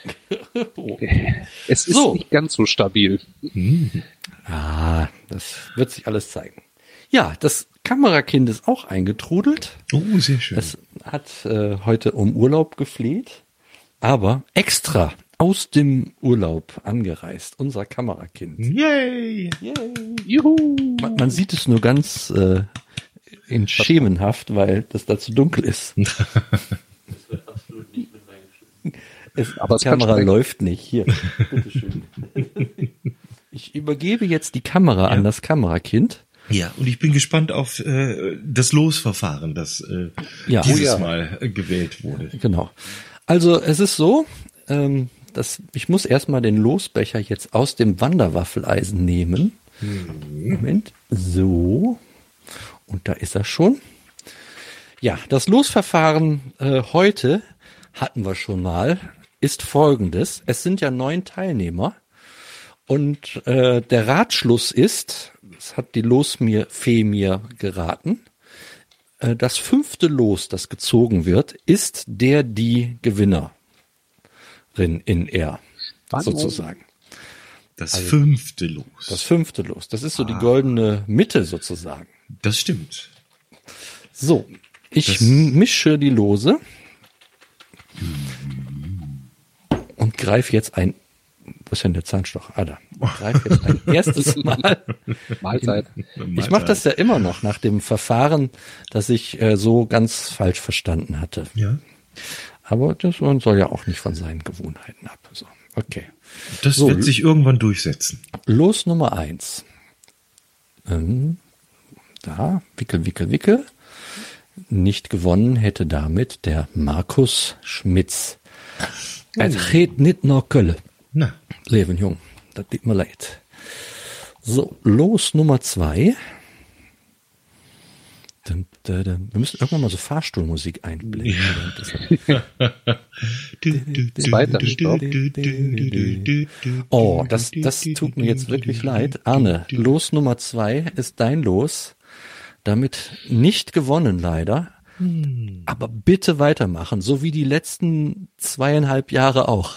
Es ist
So.
nicht ganz so stabil.
Hm.
Ah, das wird sich alles zeigen. Ja, das Kamerakind ist auch eingetrudelt.
Oh, sehr schön.
Es hat äh, heute um Urlaub gefleht, aber extra aus dem Urlaub angereist. Unser Kamerakind.
Yay!
Juhu!
Man, man sieht es nur ganz äh, in schemenhaft, weil das da zu dunkel ist. Es,
Aber
die
es kann
Kamera
schmecken.
läuft nicht. Hier, bitteschön. ich übergebe jetzt die Kamera
Ja.
an das Kamerakind.
Ja, und ich bin gespannt auf äh, das Losverfahren, das äh,
Ja.
dieses
Oh ja.
Mal äh, gewählt wurde.
Genau. Also es ist so, ähm, dass ich muss erstmal den Losbecher jetzt aus dem Wanderwaffeleisen nehmen. Moment. So. Und da ist er schon. Ja, das Losverfahren äh, heute hatten wir schon mal, ist folgendes. Es sind ja neun Teilnehmer und äh, der Ratschluss ist, das hat die Losfee mir geraten, äh, das fünfte Los, das gezogen wird, ist der die Gewinnerin in R,
Spannung.
Das
sozusagen.
Also fünfte Los.
Das fünfte Los, das ist so die goldene Mitte sozusagen.
Das stimmt.
So, ich
Das-
mische die Lose und greife jetzt ein, wo ist denn der Zahnstocher? Ah, da. Greife jetzt ein erstes Mal.
Mahlzeit.
Ich mache das ja immer noch nach dem Verfahren, das ich äh, so ganz falsch verstanden hatte.
Ja.
Aber das, man soll ja auch nicht von seinen Gewohnheiten ab. So, okay.
Das
So.
wird sich irgendwann durchsetzen.
Los Nummer eins. Ähm, da, wickel, wickel, wickel. Nicht gewonnen hätte damit der Markus Schmitz. Er geht nicht nach Köln.
Na,
Leben jung, das tut mir leid. So, Los Nummer zwei. Dum, da, da. Wir müssen irgendwann mal so Fahrstuhlmusik einblenden.
Zweiter Stopp.
Oh, das, das tut mir jetzt wirklich leid. Arne, Los Nummer zwei ist dein Los. Damit nicht gewonnen leider. Aber bitte weitermachen, so wie die letzten zweieinhalb Jahre auch.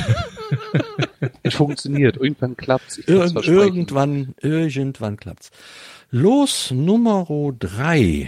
Es funktioniert. Irgendwann klappt's. Ich kann's
Irg
versprechen.
irgendwann, irgendwann klappt's. Los Nummer drei.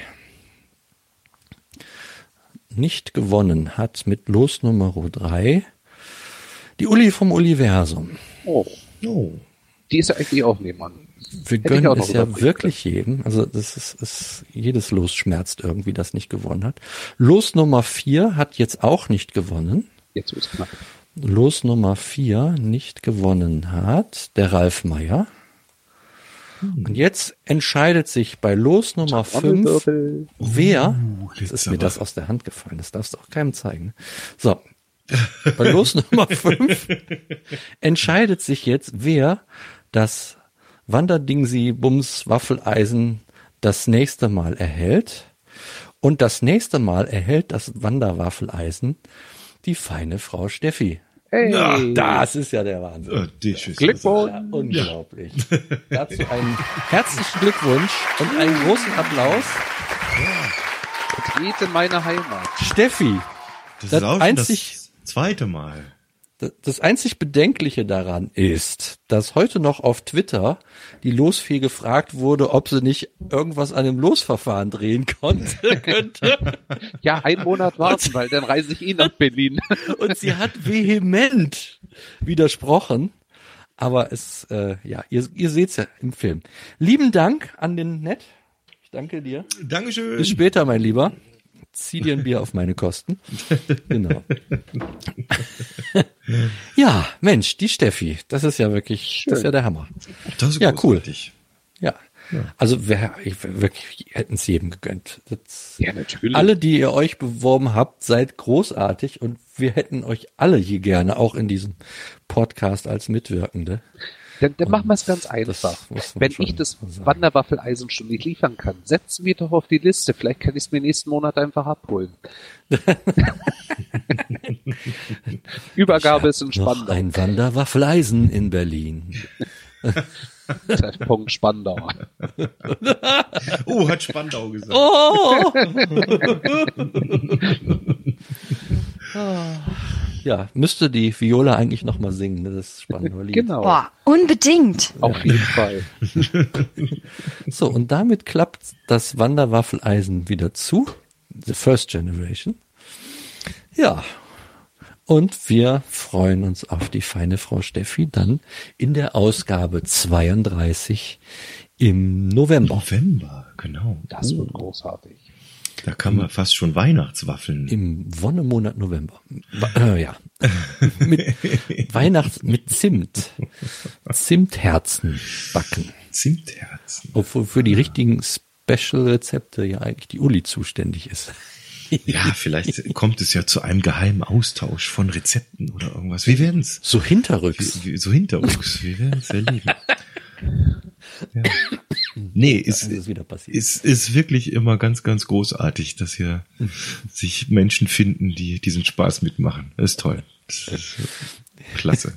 Nicht gewonnen hat mit Los Nummer drei die Uli vom Universum.
Oh,
oh.
die ist ja eigentlich auch nebenan.
Wir
Hätte ich
gönnen
auch noch
es ja
überbringen
wirklich jedem. Also das ist, ist jedes Los schmerzt irgendwie, das nicht gewonnen hat. Los Nummer vier hat jetzt auch nicht gewonnen.
Jetzt wird's knapp.
Los Nummer vier nicht gewonnen hat der Ralf Meier. Und jetzt entscheidet sich bei Los Nummer fünf,
Trommelwirbel.
wer,
jetzt
jetzt ist mir
aber.
das aus der Hand gefallen, das darfst du auch keinem zeigen. So, bei Los Nummer fünf entscheidet sich jetzt, wer das Wanderdingsi Bums Waffeleisen das nächste Mal erhält. Und das nächste Mal erhält das Wanderwaffeleisen die feine Frau Steffi.
Hey,
Ja,
Das ist ja der Wahnsinn.
Oh, die Schüsse.
Glückwunsch.
Ja, unglaublich. Dazu einen herzlichen Glückwunsch und einen großen Applaus.
Vertrete meine Heimat.
Steffi,
Das,
das
ist auch schon
einzig-
das zweite Mal.
d- das einzig Bedenkliche daran ist, dass heute noch auf Twitter die Losfee gefragt wurde, ob sie nicht irgendwas an dem Losverfahren drehen konnte, könnte.
Ja, einen Monat warten, weil dann reise ich eh nach Berlin.
Und sie hat vehement widersprochen. Aber es, äh, ja, ihr, ihr seht's ja im Film. Lieben Dank an den Nett. Ich danke dir.
Dankeschön.
Bis später, mein Lieber. Zieh dir ein Bier auf meine Kosten. Genau. Ja, Mensch, die Steffi, das ist ja wirklich, das ist ja der Hammer.
Das ist
Ja, cool.
großartig.
Ja. Also wir, ich, wirklich hätten es jedem gegönnt. Das,
Ja, natürlich.
alle, die ihr euch beworben habt, seid großartig und wir hätten euch alle hier gerne auch in diesem Podcast als Mitwirkende.
Dann, dann machen wir es ganz
Das
einfach.
muss man
Wenn
schon
ich das
sagen.
Wanderwaffeleisen schon nicht liefern kann, setzen wir doch auf die Liste. Vielleicht kann ich es mir nächsten Monat einfach abholen. Übergabe ist in
Noch
Spandau.
ein Wanderwaffeleisen in Berlin.
Treffpunkt Spandau.
Oh, hat Spandau gesagt.
Oh! Ja, müsste die Viola eigentlich noch mal singen, ne? Das spannende Lied.
Genau.
Boah, unbedingt.
Auf jeden Fall.
So, und damit klappt das Wanderwaffeleisen wieder zu. The First Generation. Ja. Und wir freuen uns auf die feine Frau Steffi dann in der Ausgabe zweiunddreißig im November.
November, genau.
Das wird großartig.
Da kann man fast schon Weihnachtswaffeln.
Im Wonnemonat November. Wa- Äh, ja. Mit Weihnachts, mit Zimt. Zimtherzen backen.
Zimtherzen.
Obwohl für die richtigen Special-Rezepte ja eigentlich die Uli zuständig ist.
Ja, vielleicht kommt es ja zu einem geheimen Austausch von Rezepten oder irgendwas. Wir werden es.
So hinterrücks.
Wie, wie, so hinterrücks. Wir werden es erleben. Ja. Nee, ist,
ist, wieder passiert.
ist, ist wirklich immer ganz, ganz großartig, dass hier sich Menschen finden, die diesen Spaß mitmachen. Das ist toll. Das ist klasse.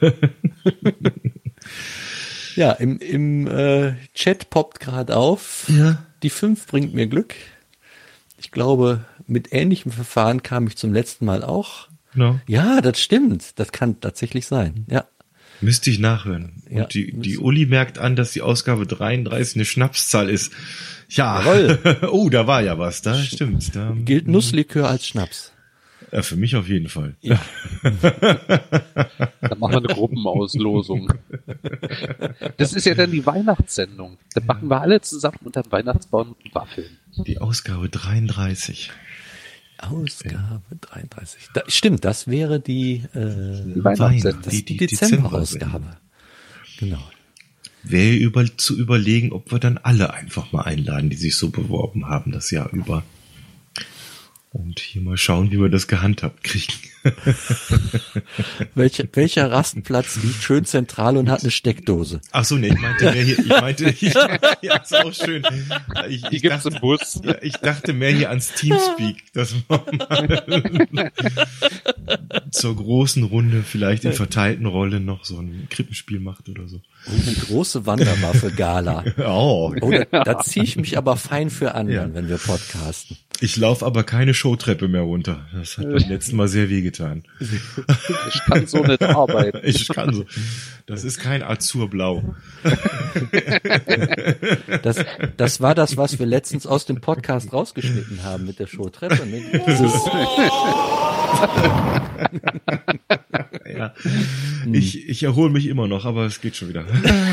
Ja, im, im äh, Chat poppt gerade auf.
Ja.
Die fünf bringt mir Glück. Ich glaube, mit ähnlichem Verfahren kam ich zum letzten Mal auch.
No.
Ja, das stimmt. Das kann tatsächlich sein. Ja.
Müsste ich nachhören. Und
Ja,
die, die
müsste-
Uli merkt an, dass die Ausgabe dreiunddreißig eine Schnapszahl ist. Ja.
Jawohl.
Oh, da war ja was. Da stimmt. Da,
Gilt Nusslikör als Schnaps.
ja, für mich auf jeden Fall.
Ja.
Dann machen wir eine Gruppenauslosung. Das ist ja dann die Weihnachtssendung. Dann backen wir alle zusammen unter dem Weihnachtsbaum Waffeln.
Die Ausgabe dreiunddreißig.
Ausgabe dreiunddreißig. Da, stimmt, das wäre die, äh,
Die Weihnachtssendung.
das
Die-
ist die,
die
Dezember-Ausgabe. Genau.
Wäre über, zu überlegen, ob wir dann alle einfach mal einladen, die sich so beworben haben, das Jahr über. Und hier mal schauen, wie wir das gehandhabt kriegen.
Welcher, welcher Rastplatz liegt schön zentral und hat eine Steckdose?
Ach so, nee, ich meinte mehr hier, ich meinte, ich, ja, ist auch schön. Ich,
Die
ich,
gibt's
dachte,
im Bus.
ja, ich dachte mehr hier ans Teamspeak, dass man mal zur großen Runde vielleicht in verteilten Rollen noch so ein Krippenspiel macht oder so.
Eine große Wanderwaffe-Gala.
Oh,
Oh, da, da ziehe ich mich aber fein für an,
Ja.
wenn wir podcasten.
ich laufe aber keine Showtreppe mehr runter. Das hat beim letzten Mal sehr wehgetan.
Ich kann so nicht arbeiten.
Ich kann so. Das ist kein Azurblau.
Das, das war das, was wir letztens aus dem Podcast rausgeschnitten haben mit der Showtreppe. Ne? Dieses,
Ja. Ich, ich erhole mich immer noch, aber es geht schon wieder.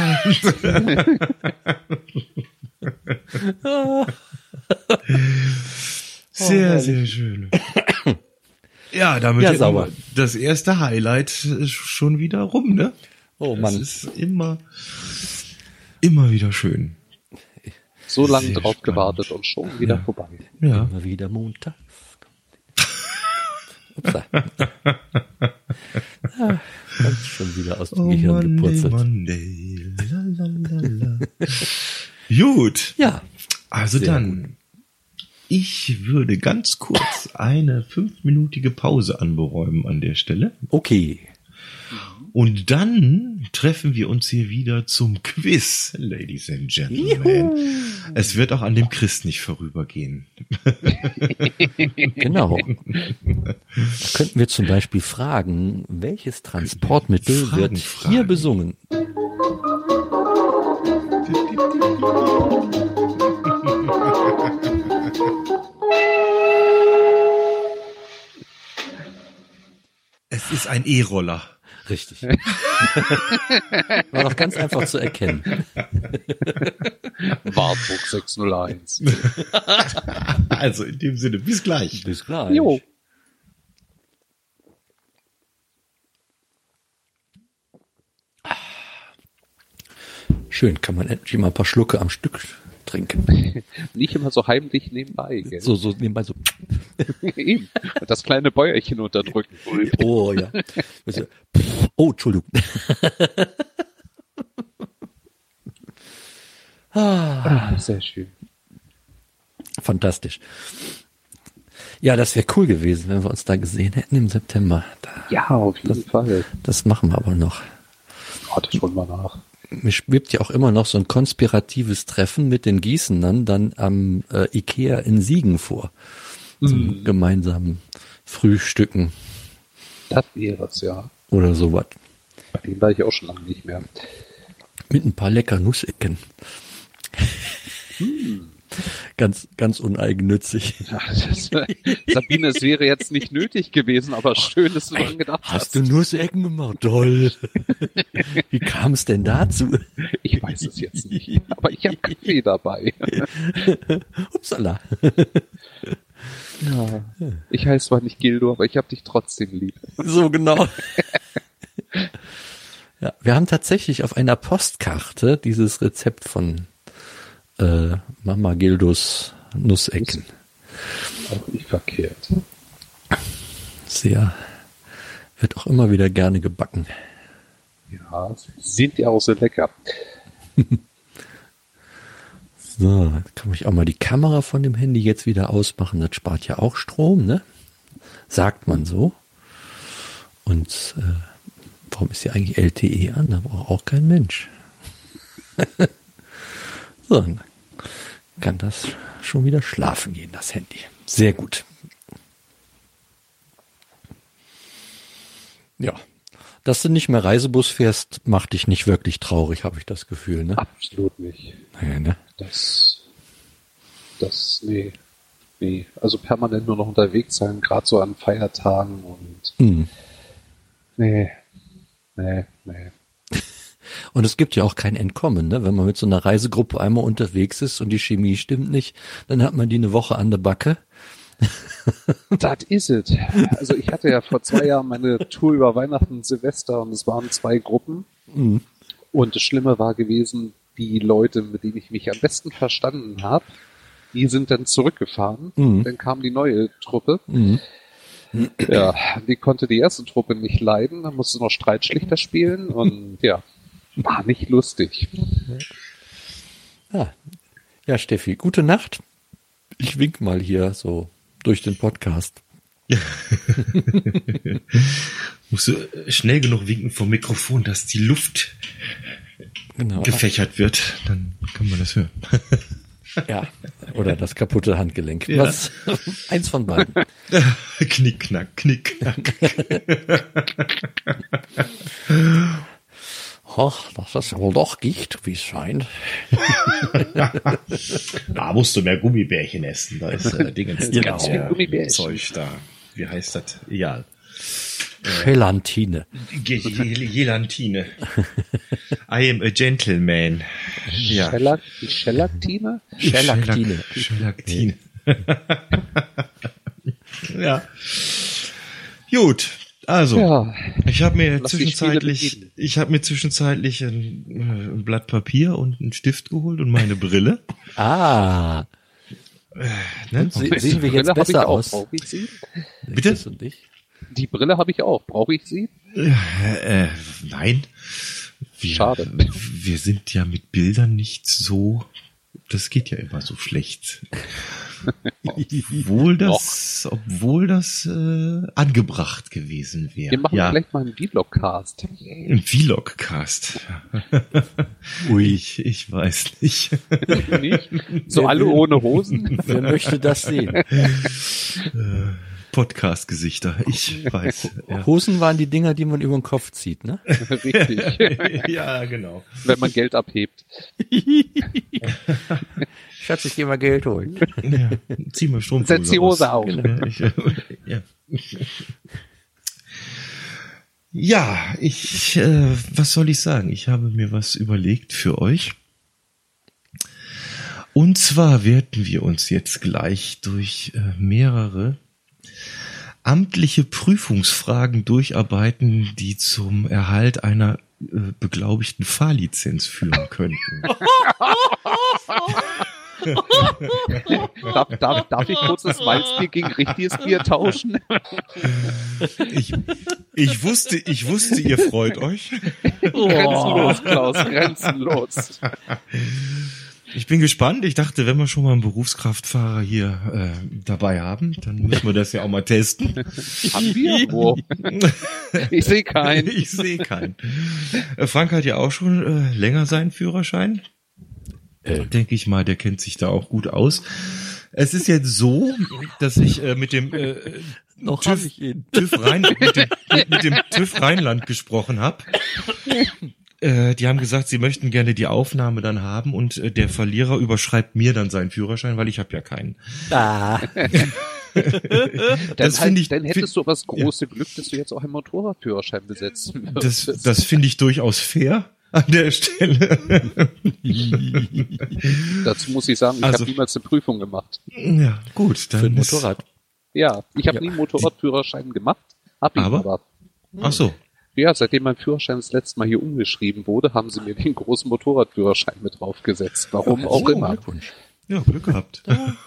Sehr, sehr schön. Ja, damit
Ja,
hätten
sauber.
wir das erste Highlight ist schon wieder rum, ne?
oh
Das
Mann,
ist immer, immer wieder schön.
So lange
Sehr
drauf
spannend.
gewartet und schon wieder
Ja.
vorbei.
Ja.
immer wieder Montag. Upsa. Ah, das ist schon wieder aus dem
Oh,
Gehirn
Monday,
gepurzelt.
Monday. Lalalala. Gut.
Ja,
Also
Sehr
dann, ich würde ganz kurz eine fünfminütige Pause anberäumen an der Stelle.
okay.
Und dann treffen wir uns hier wieder zum Quiz, Ladies and Gentlemen. Es wird auch an dem Christ nicht vorübergehen.
Genau. Da könnten wir zum Beispiel fragen, welches Transportmittel
Fragen,
wird
fragen.
hier besungen?
Es ist ein E-Roller.
Richtig. War doch ganz einfach zu erkennen.
Wartburg sechs null eins.
Also in dem Sinne, bis gleich.
Bis gleich.
Jo.
Schön, kann man endlich mal ein paar Schlucke am Stück trinken.
Nicht immer so heimlich nebenbei, gell?
So, so nebenbei so.
Eben. Und das kleine Bäuerchen unterdrücken.
Oh ja. Oh, Entschuldigung. ah,
Ah, sehr schön.
fantastisch. Ja, das wäre cool gewesen, wenn wir uns da gesehen hätten im September. Da,
Ja, auf jeden Fall.
das machen wir aber noch.
Oh, das holen wir nach.
Mir schwebt ja auch immer noch so ein konspiratives Treffen mit den Gießenern dann am äh, Ikea in Siegen vor. Zum
Mm.
gemeinsamen Frühstücken
Das wäre es, ja.
oder sowas.
Bei dem war ich auch schon lange nicht mehr.
Mit ein paar lecker Nussecken.
Hm.
Ganz, ganz uneigennützig.
Ja, das, Sabine, es wäre jetzt nicht nötig gewesen, aber schön, dass du daran gedacht hast.
Hast du Nussecken gemacht? Toll. Wie kam es denn dazu?
Ich weiß es jetzt nicht, aber ich habe Kaffee dabei.
Upsala.
Ja. Ich heiße zwar nicht Gildo, aber ich habe dich trotzdem lieb.
So genau. Ja, wir haben tatsächlich auf einer Postkarte dieses Rezept von äh, Mama Gildos Nussecken.
Auch nicht verkehrt.
Sehr, wird auch immer wieder gerne gebacken.
Ja, sind ja auch so lecker.
So, jetzt kann ich auch mal die Kamera von dem Handy jetzt wieder ausmachen. Das spart ja auch Strom, ne? Sagt man so. Und äh, warum ist hier eigentlich L T E an? Da braucht auch kein Mensch. So, dann kann das schon wieder schlafen gehen, das Handy. Sehr gut. Ja, dass du nicht mehr Reisebus fährst, macht dich nicht wirklich traurig, habe ich das Gefühl, ne?
Absolut nicht.
Ja, ne?
Das, das, nee, nee. Also permanent nur noch unterwegs sein, gerade so an Feiertagen und
Mhm.
nee, nee, nee.
Und es gibt ja auch kein Entkommen, ne? Wenn man mit so einer Reisegruppe einmal unterwegs ist und die Chemie stimmt nicht, dann hat man die eine Woche an der Backe.
Das is it. Also ich hatte ja vor zwei Jahren meine Tour über Weihnachten und Silvester und es waren zwei Gruppen.
Mhm.
Und das Schlimme war gewesen, die Leute, mit denen ich mich am besten verstanden habe, die sind dann zurückgefahren.
Mhm.
Dann kam die neue Truppe.
Mhm.
Ja, die konnte die erste Truppe nicht leiden. Dann musste noch Streitschlichter spielen und ja, war nicht lustig.
Ja. Ja, Steffi, gute Nacht. Ich wink mal hier so durch den Podcast.
Musst du schnell genug winken vom Mikrofon, dass die Luft
Genau.
gefächert wird. Dann kann man das hören.
Ja, oder das kaputte Handgelenk.
Ja.
Was? Eins von beiden.
Knick, knack, knick, knack.
Ach, das ist wohl doch Gicht, wie es scheint.
Da musst du mehr Gummibärchen essen. Da ist äh, Dingens
Genau.
ganz viel
Gummibärchen.
Zeug da. Wie heißt das? Egal.
Gelatine.
Ge- Ge- Gelantine. I am a gentleman. Ja.
Schellack, die Schellaktine?
Gelaktine.
Gelaktine. Ja. Gut. Also,
Ja.
ich habe mir
Lass die
zwischenzeitlich,
Spiele beginnen.
ich habe mir zwischenzeitlich ein, äh, ein Blatt Papier und einen Stift geholt und meine Brille.
Ah.
Ne?
Se
Die
sehen wir
Brille
jetzt
hab ich
besser
auch.
aus?
Brauche ich sie?
Bitte?
Das und ich?
Die Brille habe ich auch. Brauche ich sie?
Äh, nein. Wir,
Schade.
Wir sind ja mit Bildern nicht so, das geht ja immer so schlecht. Obwohl das, obwohl das äh, angebracht gewesen wäre.
Wir machen
ja,
vielleicht mal einen Vlog-Cast.
ein Vlog-Cast. Ui, ich, ich weiß nicht.
Nicht? So alle ohne Hosen?
Wer möchte das sehen?
Äh, Podcast-Gesichter, ich weiß. Ja.
Hosen waren die Dinger, die man über den Kopf zieht, ne?
Richtig.
Ja, genau.
Wenn man Geld abhebt.
Schatz, ich geh mal Geld holen.
Ja, zieh mal Strumpfhose
Setz die Hose auf.
Ja, ich, ja. Ja, ich, äh, was soll ich sagen? Ich habe mir was überlegt für euch. Und zwar werden wir uns jetzt gleich durch äh, mehrere amtliche Prüfungsfragen durcharbeiten, die zum Erhalt einer äh, beglaubigten Fahrlizenz führen könnten.
darf, darf, darf ich kurz das Malzbier gegen richtiges Bier tauschen?
Ich, ich wusste, ich wusste, ihr freut euch.
Grenzenlos, Klaus, grenzenlos.
Ich bin gespannt. Ich dachte, wenn wir schon mal einen Berufskraftfahrer hier äh, dabei haben, dann müssen wir das ja auch mal testen.
Haben wir? Wo? Ich sehe keinen.
Ich sehe keinen. Äh, Frank hat ja auch schon äh, länger seinen Führerschein.
Äh.
Denke ich mal, der kennt sich da auch gut aus. Es ist jetzt so, dass ich äh, mit dem äh,
Noch
TÜV,
habe ich ihn.
TÜV Rhein, mit, dem, mit, mit dem TÜV Rheinland gesprochen habe. Äh, die haben gesagt, sie möchten gerne die Aufnahme dann haben und äh, der Verlierer überschreibt mir dann seinen Führerschein, weil ich habe ja keinen.
Ah.
Dann,
Das
halt,
finde ich-
dann hättest
find-
du aber das große Glück, dass du jetzt auch einen Motorradführerschein besetzen
Das,
würdest.
das finde ich durchaus fair an der Stelle.
Dazu muss ich sagen, ich
Also-
habe niemals eine Prüfung gemacht.
Ja, gut. Dann
Für ein
ist-
Motorrad.
Ja, ich habe
Ja.
nie einen Motorradführerschein gemacht, hab ihn
Aber?
aber.
Ach so.
Ja, seitdem mein Führerschein das letzte Mal hier umgeschrieben wurde, haben sie mir den großen Motorradführerschein mit draufgesetzt. Warum auch immer.
Ja, Glück gehabt.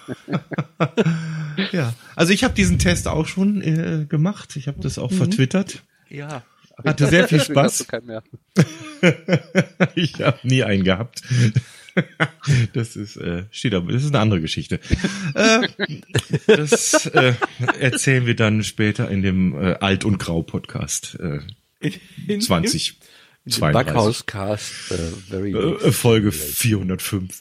Ja, also ich habe diesen Test auch schon äh, gemacht. Ich habe das auch mhm. vertwittert.
Ja.
Hatte sehr viel Spaß.
Hast du keinen mehr.
Ich habe nie einen gehabt. Das ist äh, steht aber, das ist eine andere Geschichte. äh, das äh, erzählen wir dann später in dem äh, Alt- und Grau-Podcast äh, zwanzig zweiunddreißig.
Backhauscast, äh, very
äh, Folge vierhundertfünf.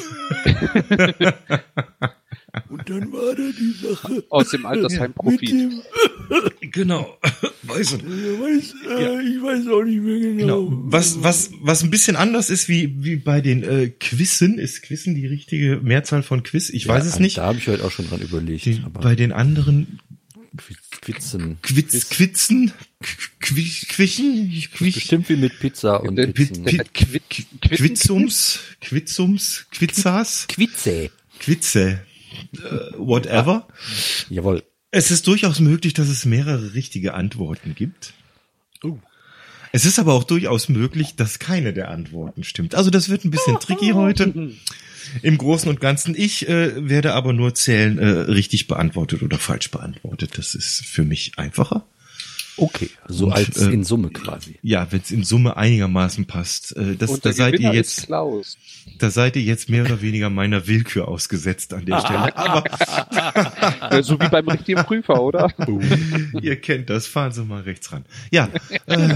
Und dann war da die Sache.
Aus dem Altersheim Profit.
Genau. Weiß und,
weiß, äh, ja. Ich weiß auch nicht mehr genau.
genau. Was, was, was ein bisschen anders ist wie, wie bei den äh, Quizzen, ist Quizzen die richtige Mehrzahl von Quiz? Ich ja, weiß es nicht.
Da habe ich heute auch schon dran überlegt.
Die,
aber
bei den anderen
Quitzen.
Quiz, Quitzen? Quiz, Quischen? Quiz,
bestimmt wie mit Pizza und
Pit,
Pizzen.
Pit, Pit, Quizzums? Quizzums? Quizzas?
Quizze.
Quizze. Uh, whatever.
Jawohl.
Es ist durchaus möglich, dass es mehrere richtige Antworten gibt.
Uh.
Es ist aber auch durchaus möglich, dass keine der Antworten stimmt. Also das wird ein bisschen tricky heute. Im Großen und Ganzen. Ich äh, werde aber nur zählen, äh, richtig beantwortet oder falsch beantwortet. Das ist für mich einfacher.
Okay, so und, als äh, in Summe quasi.
Ja, wenn es in Summe einigermaßen passt. Äh, das,
und
da seid ihr jetzt,
Klaus.
da seid ihr jetzt mehr oder weniger meiner Willkür ausgesetzt an der Stelle. Aber
ja, so wie beim richtigen Prüfer, oder?
Ihr kennt das. Fahren Sie mal rechts ran. Ja. äh,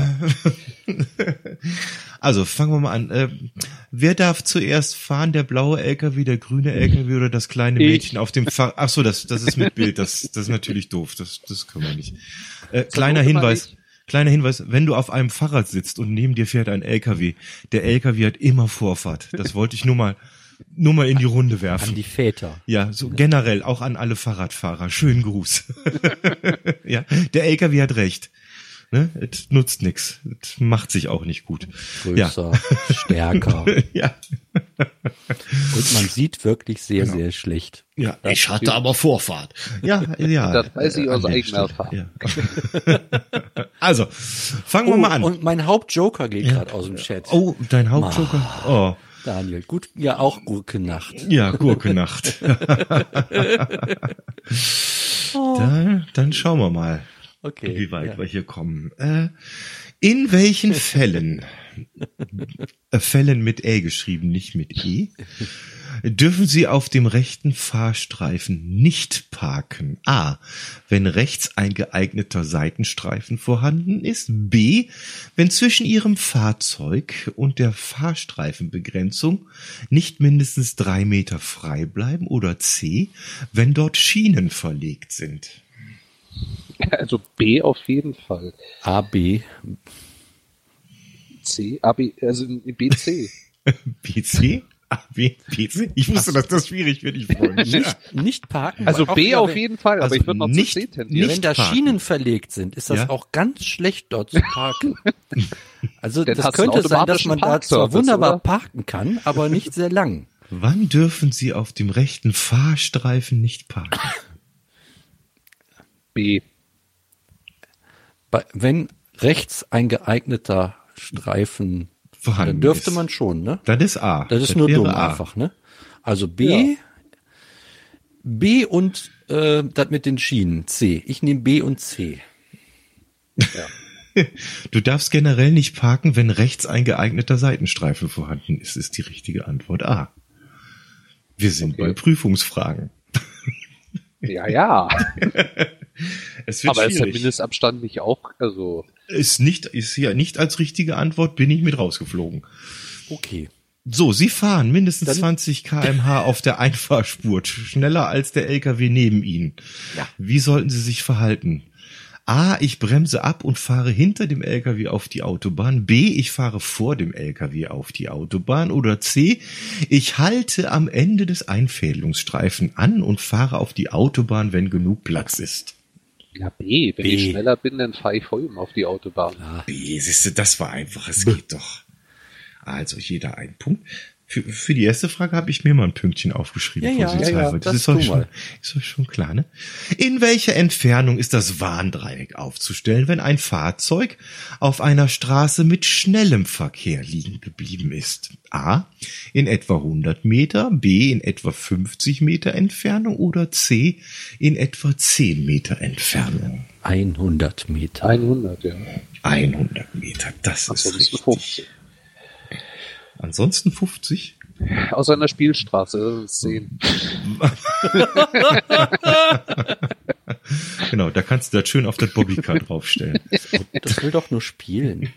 also fangen wir mal an. Äh, wer darf zuerst fahren? Der blaue L K W, der grüne L K W oder das kleine Mädchen ich. auf dem Fahrrad? Ach so, das, das ist mit Bild. Das, das ist natürlich doof. Das, das können wir nicht. Äh, kleiner Hinweis, kleiner Hinweis, wenn du auf einem Fahrrad sitzt und neben dir fährt ein L K W, der L K W hat immer Vorfahrt. Das wollte ich nur mal, nur mal in die Runde werfen.
An die Väter.
Ja, so generell, auch an alle Fahrradfahrer. Schönen Gruß. Ja, der L K W hat recht. Ne? Es nutzt nix. Es macht sich auch nicht gut.
Größer, ja. Stärker.
Ja.
Und man sieht wirklich sehr, genau. sehr schlecht.
Ja, das ich hatte aber Vorfahrt. Ja, ja.
Das weiß ich aus eigener Erfahrung.
Ja. Also, fangen
oh,
wir mal an.
Und mein Hauptjoker geht ja. gerade aus dem Chat.
Oh, dein Hauptjoker? Oh.
Daniel, gut, ja, auch Gurkenacht.
Ja, Gurkenacht.
Oh.
Da, dann schauen wir mal.
Okay,
wie weit
ja.
wir hier kommen. Äh, in welchen Fällen, äh, Fällen mit Ä geschrieben, nicht mit E, dürfen Sie auf dem rechten Fahrstreifen nicht parken? A, wenn rechts ein geeigneter Seitenstreifen vorhanden ist. B, wenn zwischen Ihrem Fahrzeug und der Fahrstreifenbegrenzung nicht mindestens drei Meter frei bleiben. Oder C, wenn dort Schienen verlegt sind.
Also B auf jeden Fall.
A, B.
C, A, B, also B, C.
B, C? A, B, B, C? Ich wusste, dass das schwierig wird. Ich freue mich.
Nicht, nicht parken.
Also B
wieder,
auf
wenn,
jeden Fall, aber
also
ich würde noch
nicht,
zu C tendieren.
Wenn da
parken.
Schienen verlegt sind, ist das
ja?
auch ganz schlecht, dort zu parken. Also
Dann
das könnte sein, dass man da zwar wunderbar oder? parken kann, aber nicht sehr lang.
Wann dürfen Sie auf dem rechten Fahrstreifen nicht parken?
B.
Wenn rechts ein geeigneter Streifen
vorhanden
dann dürfte
ist.
man schon, ne?
Das ist A.
Das ist
das
nur dumm
A.
einfach, ne? Also B, ja. B und äh, das mit den Schienen, C. Ich nehme B und C.
Ja. Du darfst generell nicht parken, wenn rechts ein geeigneter Seitenstreifen vorhanden ist, ist die richtige Antwort A. Wir sind okay. bei Prüfungsfragen.
Ja, ja.
Es wird
aber
schwierig.
Ist der Mindestabstand nicht auch, also.
Ist nicht, ist hier nicht als richtige Antwort, bin ich mit rausgeflogen.
Okay.
So, Sie fahren mindestens
Dann
zwanzig Kilometer pro Stunde auf der Einfahrspur, schneller als der L K W neben Ihnen.
Ja.
Wie sollten Sie sich verhalten? A, ich bremse ab und fahre hinter dem L K W auf die Autobahn. B, ich fahre vor dem L K W auf die Autobahn. Oder C, ich halte am Ende des Einfädelungsstreifen an und fahre auf die Autobahn, wenn genug Platz ist.
Ja, B. Wenn
B.
ich schneller bin, dann fahre ich vor ihm auf die Autobahn.
B, siehste, das war einfach, es geht doch. Also jeder ein Punkt. Für, für die erste Frage habe ich mir mal ein Pünktchen aufgeschrieben.
Ja, ja,
vorsichtshalber.
ja, ja,
das,
das
ist, doch
tu
schon,
mal.
ist doch schon klar, ne? In welcher Entfernung ist das Warndreieck aufzustellen, wenn ein Fahrzeug auf einer Straße mit schnellem Verkehr liegen geblieben ist? A. In etwa hundert Meter, B. In etwa fünfzig Meter Entfernung oder C. In etwa zehn Meter Entfernung?
hundert Meter.
hundert, ja.
hundert Meter, das ist
Ansonsten
richtig.
fünfzig.
Ansonsten fünfzig?
Aus einer Spielstraße, sehen.
Genau, da kannst du das schön auf das Bobbycar draufstellen.
Das will doch nur spielen.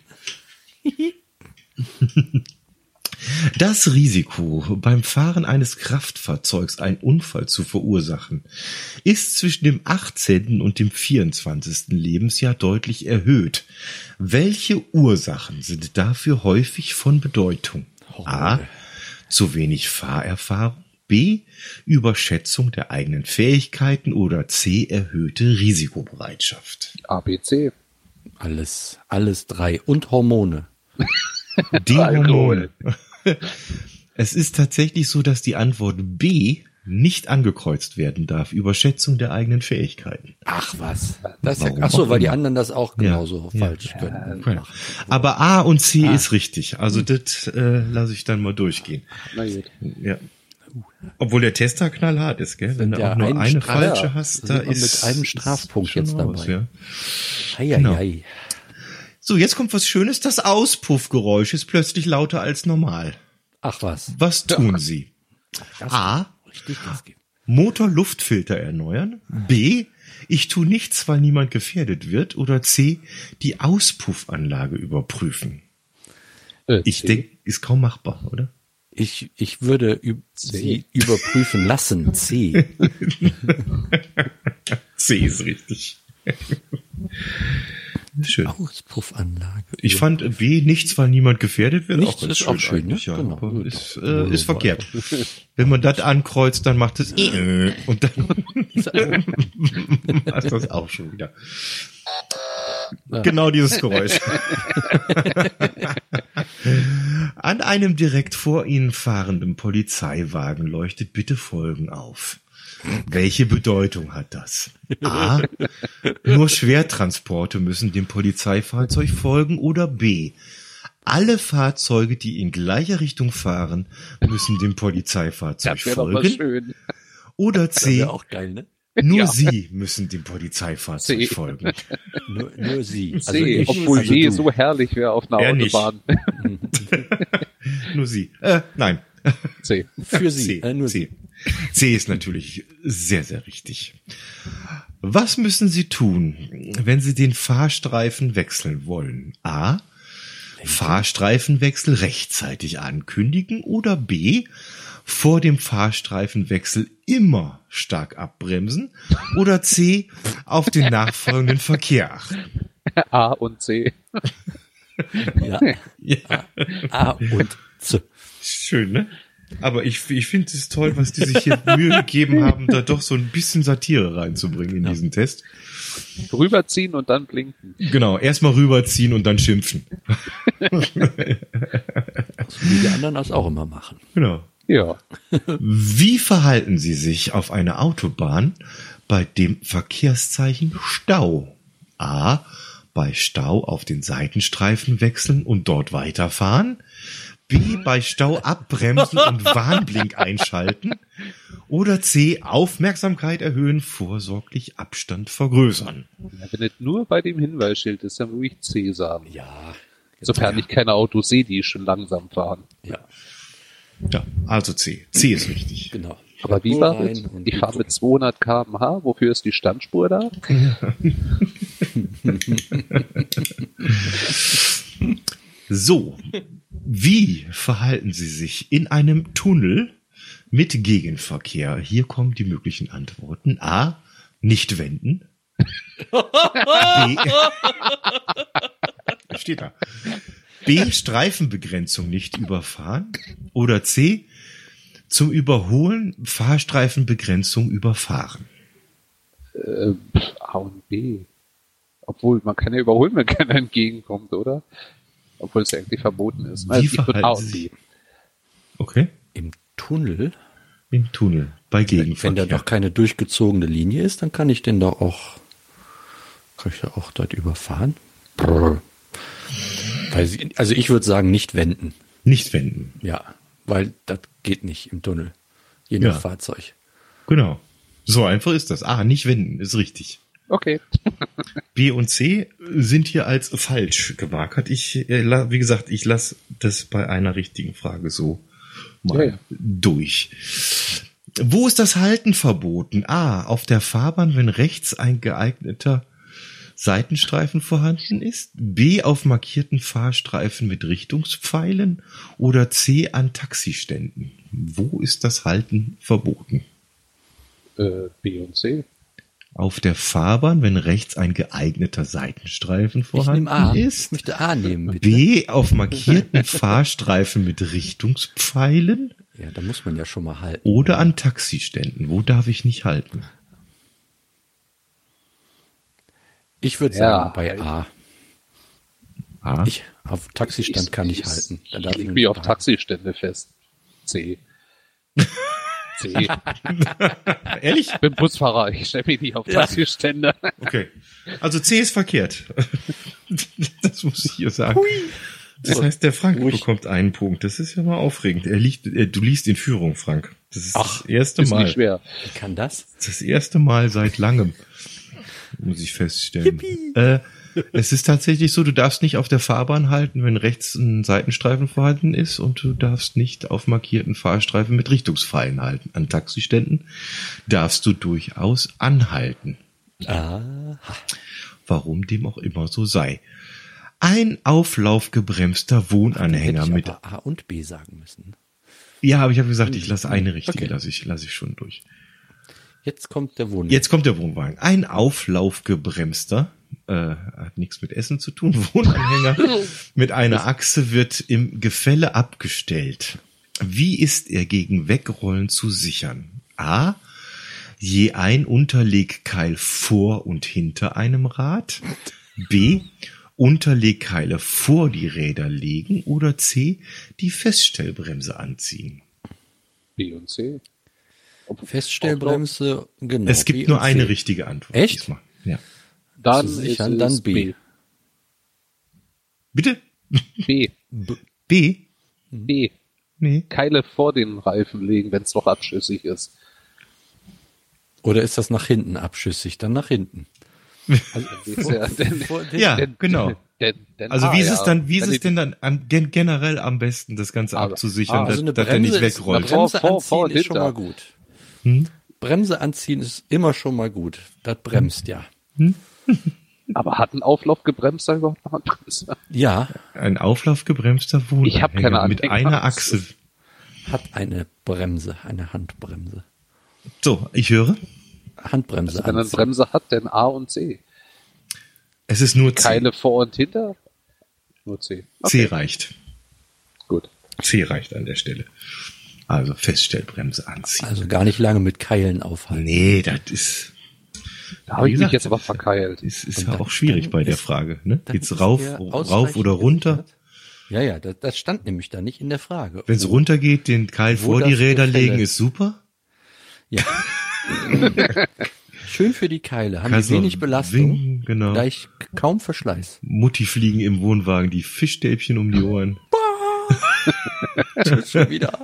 Das Risiko, beim Fahren eines Kraftfahrzeugs einen Unfall zu verursachen, ist zwischen dem achtzehnten und dem vierundzwanzigsten Lebensjahr deutlich erhöht. Welche Ursachen sind dafür häufig von Bedeutung? A. Zu wenig Fahrerfahrung. B. Überschätzung der eigenen Fähigkeiten oder C. Erhöhte Risikobereitschaft.
A, B, C.
Alles, alles drei. Und Hormone.
Die
Alkohol.
Hormone. Es ist tatsächlich so, dass die Antwort B nicht angekreuzt werden darf. Überschätzung der eigenen Fähigkeiten.
Ach was. Das ist ja,
Warum
ach so,
auch
weil die
immer.
anderen das auch genauso
Ja,
falsch
ja,
können.
Okay. Aber A und C ist richtig. Also das äh, lasse ich dann mal durchgehen.
Na gut.
Ja. Obwohl der Tester knallhart ist, gell? Wenn du
Ja,
auch nur
ein
eine
Straf-
falsche
ja,
hast,
da
da
sind wir
ist
mit einem Strafpunkt
ist schon
jetzt
raus,
dabei.
ja.
Hei,
Genau.
hei, hei.
So, jetzt kommt was Schönes. Das Auspuffgeräusch ist plötzlich lauter als normal.
Ach was.
Was tun Sie?
Das
A.
Richtig Gas geben.
Motor-Luftfilter erneuern. B. Ich tue nichts, weil niemand gefährdet wird. Oder C. Die Auspuffanlage überprüfen.
Äh,
Ich
C.
denke, ist kaum machbar, oder?
Ich, ich würde üb- sie überprüfen lassen. C.
C ist richtig. Schön.
Auspuffanlage.
Ich fand B nichts, weil niemand gefährdet wird.
Nichts
ganz
ist auch schön,
eigentlich,
ne?
ja.
Genau.
Aber ist, äh,
Ja,
ist verkehrt. Wenn man das ankreuzt, dann macht es äh, und dann hast das auch schon wieder. Genau dieses Geräusch. An einem direkt vor Ihnen fahrenden Polizeiwagen leuchtet bitte Folgen auf. Welche Bedeutung hat das? A. Nur Schwertransporte müssen dem Polizeifahrzeug folgen oder B. Alle Fahrzeuge, die in gleicher Richtung fahren, müssen dem Polizeifahrzeug
Das wäre doch mal
folgen
schön.
oder
Das
C.
wäre auch geil, ne?
Nur
Ja.
Sie müssen dem Polizeifahrzeug
C.
folgen.
Nur, nur sie. Also
C,
ich,
obwohl
also
D
du.
so herrlich wäre auf einer
Er nicht.
Autobahn.
Nur Sie. Äh, nein.
C.
Für sie.
C.
Äh, nur
C. C ist natürlich sehr, sehr richtig. Was müssen Sie tun, wenn Sie den Fahrstreifen wechseln wollen? A. Fahrstreifenwechsel rechtzeitig ankündigen oder B. Vor dem Fahrstreifenwechsel immer stark abbremsen oder C. Auf den nachfolgenden Verkehr achten.
A und C.
Ja.
Ja,
A und Z.
schön, ne? Aber ich, ich finde es toll, was die sich hier Mühe gegeben haben, da doch so ein bisschen Satire reinzubringen in diesen Test.
Rüberziehen und dann blinken.
Genau, erstmal rüberziehen und dann schimpfen.
Wie die anderen das auch immer machen.
Genau.
Ja.
Wie verhalten Sie sich auf einer Autobahn bei dem Verkehrszeichen Stau? A. Bei Stau auf den Seitenstreifen wechseln und dort weiterfahren. B. Bei Stau abbremsen und Warnblink einschalten. Oder C. Aufmerksamkeit erhöhen, vorsorglich Abstand vergrößern.
Ja, wenn es nur bei dem Hinweisschild ist, dann würde ich C sagen.
Ja.
Sofern ich keine Autos sehe, die schon langsam fahren.
Ja,
Ja, also C. C ist richtig.
genau.
Aber wie
Spur
war
rein
das?
und
Ich fahre mit zweihundert Kilometer pro Stunde. Wofür ist die Standspur da?
So, wie verhalten Sie sich in einem Tunnel mit Gegenverkehr? Hier kommen die möglichen Antworten. A. Nicht wenden. B. Steht da. B. Streifenbegrenzung nicht überfahren. Oder C. Zum Überholen Fahrstreifenbegrenzung überfahren.
Äh, A und B. Obwohl, man kann ja überholen, wenn keiner entgegenkommt, oder? Obwohl es ja eigentlich verboten ist.
Wie
Also ich würde A
verhalten
und
Sie
B.
Okay.
Im Tunnel?
Im Tunnel, bei
Wenn
Gegenverkehr.
da doch keine durchgezogene Linie ist, dann kann ich den doch auch, kann ich da auch dort überfahren? Brrr. Weiß ich, also ich würde sagen, nicht wenden.
Nicht wenden.
Ja, weil das geht nicht im Tunnel. Je nach
Ja.
Fahrzeug.
Genau. So einfach ist das. Ah, nicht wenden, ist richtig.
Okay.
B und C sind hier als falsch gemarkert. Ich, äh, la- wie gesagt, ich lasse das bei einer richtigen Frage so mal
Ja, ja.
durch. Wo ist das Halten verboten? A, auf der Fahrbahn, wenn rechts ein geeigneter Seitenstreifen vorhanden ist. B, auf markierten Fahrstreifen mit Richtungspfeilen. Oder C, an Taxiständen. Wo ist das Halten verboten?
Äh, B und C.
Auf der Fahrbahn, wenn rechts ein geeigneter Seitenstreifen
Ich
vorhanden
nehme A. Ich
ist.
möchte A nehmen, bitte.
B, auf markierten Fahrstreifen mit Richtungspfeilen.
Ja, da muss man ja schon mal halten.
Oder an Taxiständen. Wo darf ich nicht halten?
Ich würde
Ja.
sagen, bei A.
A.
Ich, auf Taxistand kann ich halten. Da
Ich
darf
leg
nicht
mich auf
halten.
Taxistände fest. C. C.
Ehrlich?
Ich bin Busfahrer, ich stelle mich nicht auf Taxistände.
Okay. Also C ist verkehrt. Das muss ich hier sagen. Das heißt, der Frank
Ruhig.
bekommt einen Punkt. Das ist ja mal aufregend. Er liegt, äh, du liest in Führung, Frank. Das ist
Ach,
das erste
Ist
Mal.
nicht schwer.
Wie kann das?
Das ist das erste Mal seit langem, muss ich feststellen. Äh, es ist tatsächlich so, du darfst nicht auf der Fahrbahn halten, wenn rechts ein Seitenstreifen vorhanden ist, und du darfst nicht auf markierten Fahrstreifen mit Richtungspfeilen halten. An Taxiständen darfst du durchaus anhalten.
Aha.
Warum dem auch immer so sei. Ein auflaufgebremster Wohnanhänger
Hätte ich
mit...
aber A und B sagen müssen.
Ja, aber ich habe gesagt, ich lasse eine richtige,
Okay.
lasse ich, lasse ich schon durch.
Jetzt kommt der Wohnwagen.
Jetzt kommt der Wohnwagen. Ein auflaufgebremster, äh, hat nichts mit Essen zu tun, Wohnanhänger mit einer Achse wird im Gefälle abgestellt. Wie ist er gegen Wegrollen zu sichern? A, je ein Unterlegkeil vor und hinter einem Rad. B, Unterlegkeile vor die Räder legen. Oder C, die Feststellbremse anziehen.
B und C. Ob-
Feststellbremse, genau.
Es gibt
B
nur
und C.
eine richtige Antwort.
Echt?
Diesmal. Ja.
Dann
Zu
ist
sichern,
es
dann B.
Bitte?
B.
B?
B.
Nee.
Keile vor den Reifen legen, wenn es noch abschüssig ist.
Oder ist das nach hinten abschüssig? Dann nach hinten.
Also, ist ja, denn,
Vor den-
Ja,
denn,
genau.
Denn, denn,
Also
ah,
wie ist
ja,
es dann, wie ist
wenn
es
die-
denn dann an, gen, generell am besten, das Ganze
Aber-
abzusichern,
ah,
dass,
Also eine
dass er nicht
Bremse, ist, eine
wegrollt?
Bremse
Vor- vor- vor
anziehen
und
ist schon
hinter.
mal gut.
Hm?
Bremse anziehen ist immer schon mal gut. Das bremst ja.
Aber hat ein Auflaufgebremster überhaupt noch eine Bremse?
Ja,
Ein auflaufgebremster Wohnanhänger
Ich hab keine
mit
Anhänger.
einer Achse.
hat eine Bremse, eine Handbremse.
So, ich höre.
Handbremse
Also wenn er eine
anziehen.
Bremse hat, dann A und C.
Es ist nur C.
Keile vor und hinter? Nur C.
C reicht.
Gut.
C reicht an der Stelle. Also Feststellbremse anziehen.
Also gar nicht lange mit Keilen aufhalten.
Nee, das ist,
Da habe
Wie
ich mich
gesagt,
jetzt aber verkeilt.
ist, ist
Und
ja
dann-
auch schwierig
dann
bei der
ist-
Frage. Ne?
Dann
Geht's
ist
rauf,
er
rauf
ausreichend
oder runter?
gesichert. Ja, ja, das, das stand nämlich da nicht in der Frage.
Wenn es
Wo-
runter geht, den Keil
wo
vor die
das
Räder
Gefälle-
legen, ist super.
Ja. Schön für die Keile. Haben
Kannst
die
du
wenig Belastung.
winken, genau.
Gleich kaum Verschleiß.
Mutti fliegen im Wohnwagen, die Fischstäbchen um die Ohren.
Schon wieder.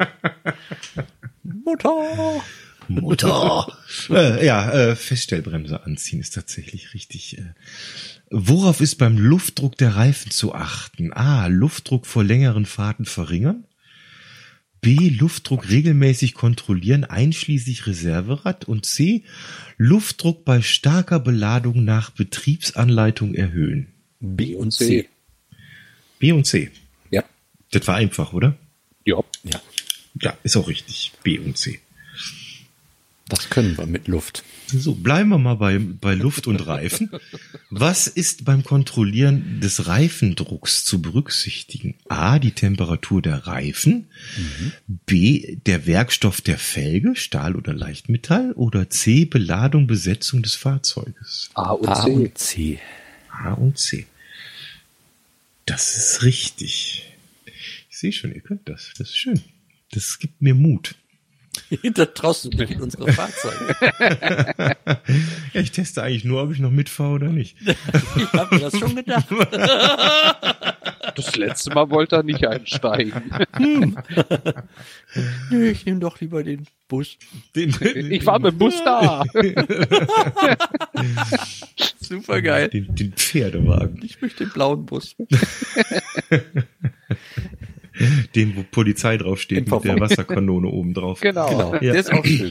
Mutter.
Mutter. äh, ja, äh, Feststellbremse anziehen ist tatsächlich richtig. Äh. Worauf ist beim Luftdruck der Reifen zu achten? A, Luftdruck vor längeren Fahrten verringern. B, Luftdruck regelmäßig kontrollieren, einschließlich Reserverad. Und C, Luftdruck bei starker Beladung nach Betriebsanleitung erhöhen.
B und
C.
C.
B und C.
Ja.
Das war einfach, oder?
Ja.
Ja,
Ja, ist auch richtig. B und C.
das können wir mit Luft.
So, bleiben wir mal bei, bei Luft und Reifen. Was ist beim Kontrollieren des Reifendrucks zu berücksichtigen? A, die Temperatur der Reifen. B, der Werkstoff der Felge, Stahl oder Leichtmetall. Oder C, Beladung, Besetzung des Fahrzeuges.
A und
A
C.
und C.
A und C. Das ist richtig. Ich sehe schon, ihr könnt das. Das ist schön. Das gibt mir Mut.
Da traust du dich in unsere Fahrzeuge.
Ja, ich teste eigentlich nur, ob ich noch mitfahre oder nicht.
Ich hab mir das schon gedacht.
Das letzte Mal wollte er nicht einsteigen.
Hm. Nö, ich nehme doch lieber den Bus.
Den,
Ich war mit dem Bus da.
Super geil.
Den, den Pferdewagen.
Ich möchte den blauen Bus.
Den, wo Polizei draufsteht, mit der Wasserkanone oben drauf.
Genau.
Genau,
Ja.
der ist auch schön.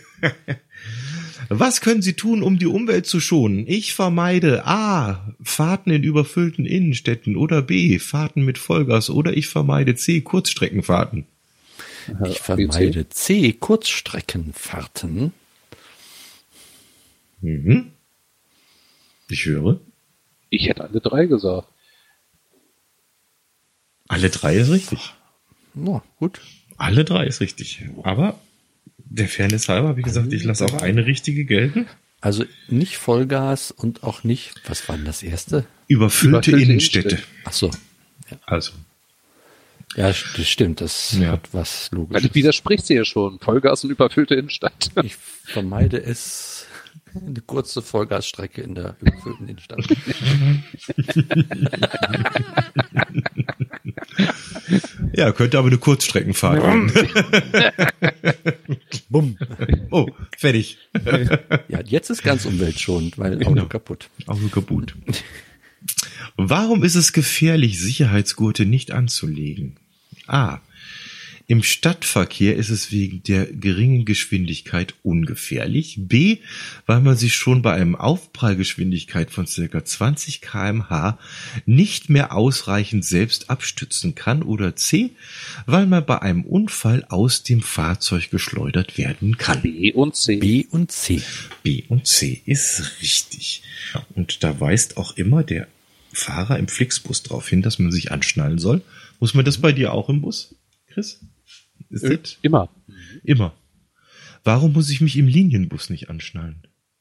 Was können Sie tun, um die Umwelt zu schonen? Ich vermeide A. Fahrten in überfüllten Innenstädten oder B. Fahrten mit Vollgas oder ich vermeide C. Kurzstreckenfahrten.
Ich vermeide C. Kurzstreckenfahrten.
Mhm. Ich höre.
Ich hätte alle drei gesagt.
Alle drei ist richtig.
Na, gut.
Alle drei ist richtig. Aber der Fairness halber habe ich gesagt, ich lasse auch eine richtige gelten.
Also nicht Vollgas und auch nicht, was war denn das erste?
Überfüllte,
Überfüllte
Innenstädte.
Innenstädte.
Ach so.
Also.
Ja, das stimmt, das
Ja.
hat was
Weil
Logisches.
du widersprichst dir ja schon. Vollgas und überfüllte Innenstadt.
Ich vermeide es, eine kurze Vollgasstrecke in der überfüllten Innenstadt.
Ja, könnte aber eine Kurzstreckenfahrt werden.
Bumm.
Oh, fertig.
Ja, jetzt ist ganz umweltschonend, weil Auto
Genau.
kaputt.
Auto kaputt. Warum ist es gefährlich, Sicherheitsgurte nicht anzulegen? A. Im Stadtverkehr ist es wegen der geringen Geschwindigkeit ungefährlich. B. Weil man sich schon bei einer Aufprallgeschwindigkeit von ca. zwanzig Kilometer pro Stunde nicht mehr ausreichend selbst abstützen kann. Oder C. Weil man bei einem Unfall aus dem Fahrzeug geschleudert werden kann.
B und C.
B und C.
B und C ist richtig. Und da weist auch immer der Fahrer im Flixbus darauf hin, dass man sich anschnallen soll. Muss man das bei dir auch im Bus, Chris? Ist
Äh,
das?
Immer.
Immer. Warum muss ich mich im Linienbus nicht anschnallen?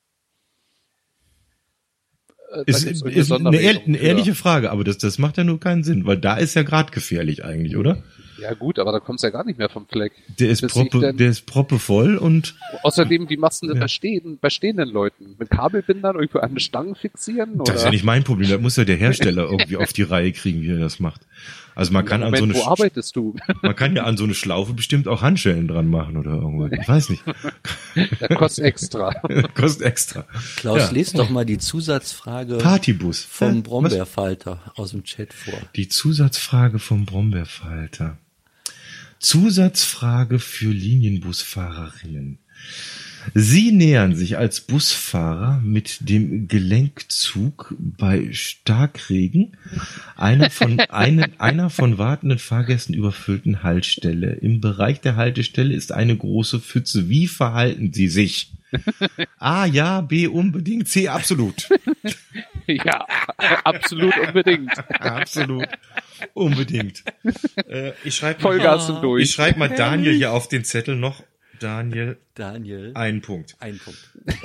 Äh, da
Ist,
gibt's
ist
eine
eine,
Sonderregelung
ehr- eine
für.
ehrliche Frage, aber das, das macht ja nur keinen Sinn, weil da ist ja gerade gefährlich eigentlich, oder?
Ja gut, aber da kommst du ja gar nicht mehr vom Fleck.
Der ist,
Das sehe ich
proppe,
dann-
der ist proppevoll und
Außerdem, wie machst du das
Ja.
bei, stehen, bei stehenden Leuten? Mit Kabelbindern irgendwo an eine Stange fixieren?
das ist
oder?
ja nicht mein Problem. Da muss ja der Hersteller irgendwie auf die Reihe kriegen, wie er das macht. Also man kann an so
Moment,
eine
wo arbeitest du?
Man kann ja an so eine Schlaufe bestimmt auch Handschellen dran machen oder irgendwas. Ich weiß nicht.
Das kostet extra.
Kostet extra.
Klaus,
Ja.
lest doch mal die Zusatzfrage
Partybus.
vom
Hä?
Brombeerfalter aus dem Chat vor.
Was? Die Zusatzfrage vom Brombeerfalter. Zusatzfrage für Linienbusfahrerinnen. Sie nähern sich als Busfahrer mit dem Gelenkzug bei Starkregen einer von, einen, einer von wartenden Fahrgästen überfüllten Haltestelle. Im Bereich der Haltestelle ist eine große Pfütze. Wie verhalten Sie sich? A, ja, B, unbedingt, C, absolut.
Ja, absolut unbedingt.
Absolut. Unbedingt. Äh, ich schreibe
Vollgas und durch.
ich schreib mal Daniel hier auf den Zettel noch. Daniel,
Daniel,
einen Punkt.
ein Punkt.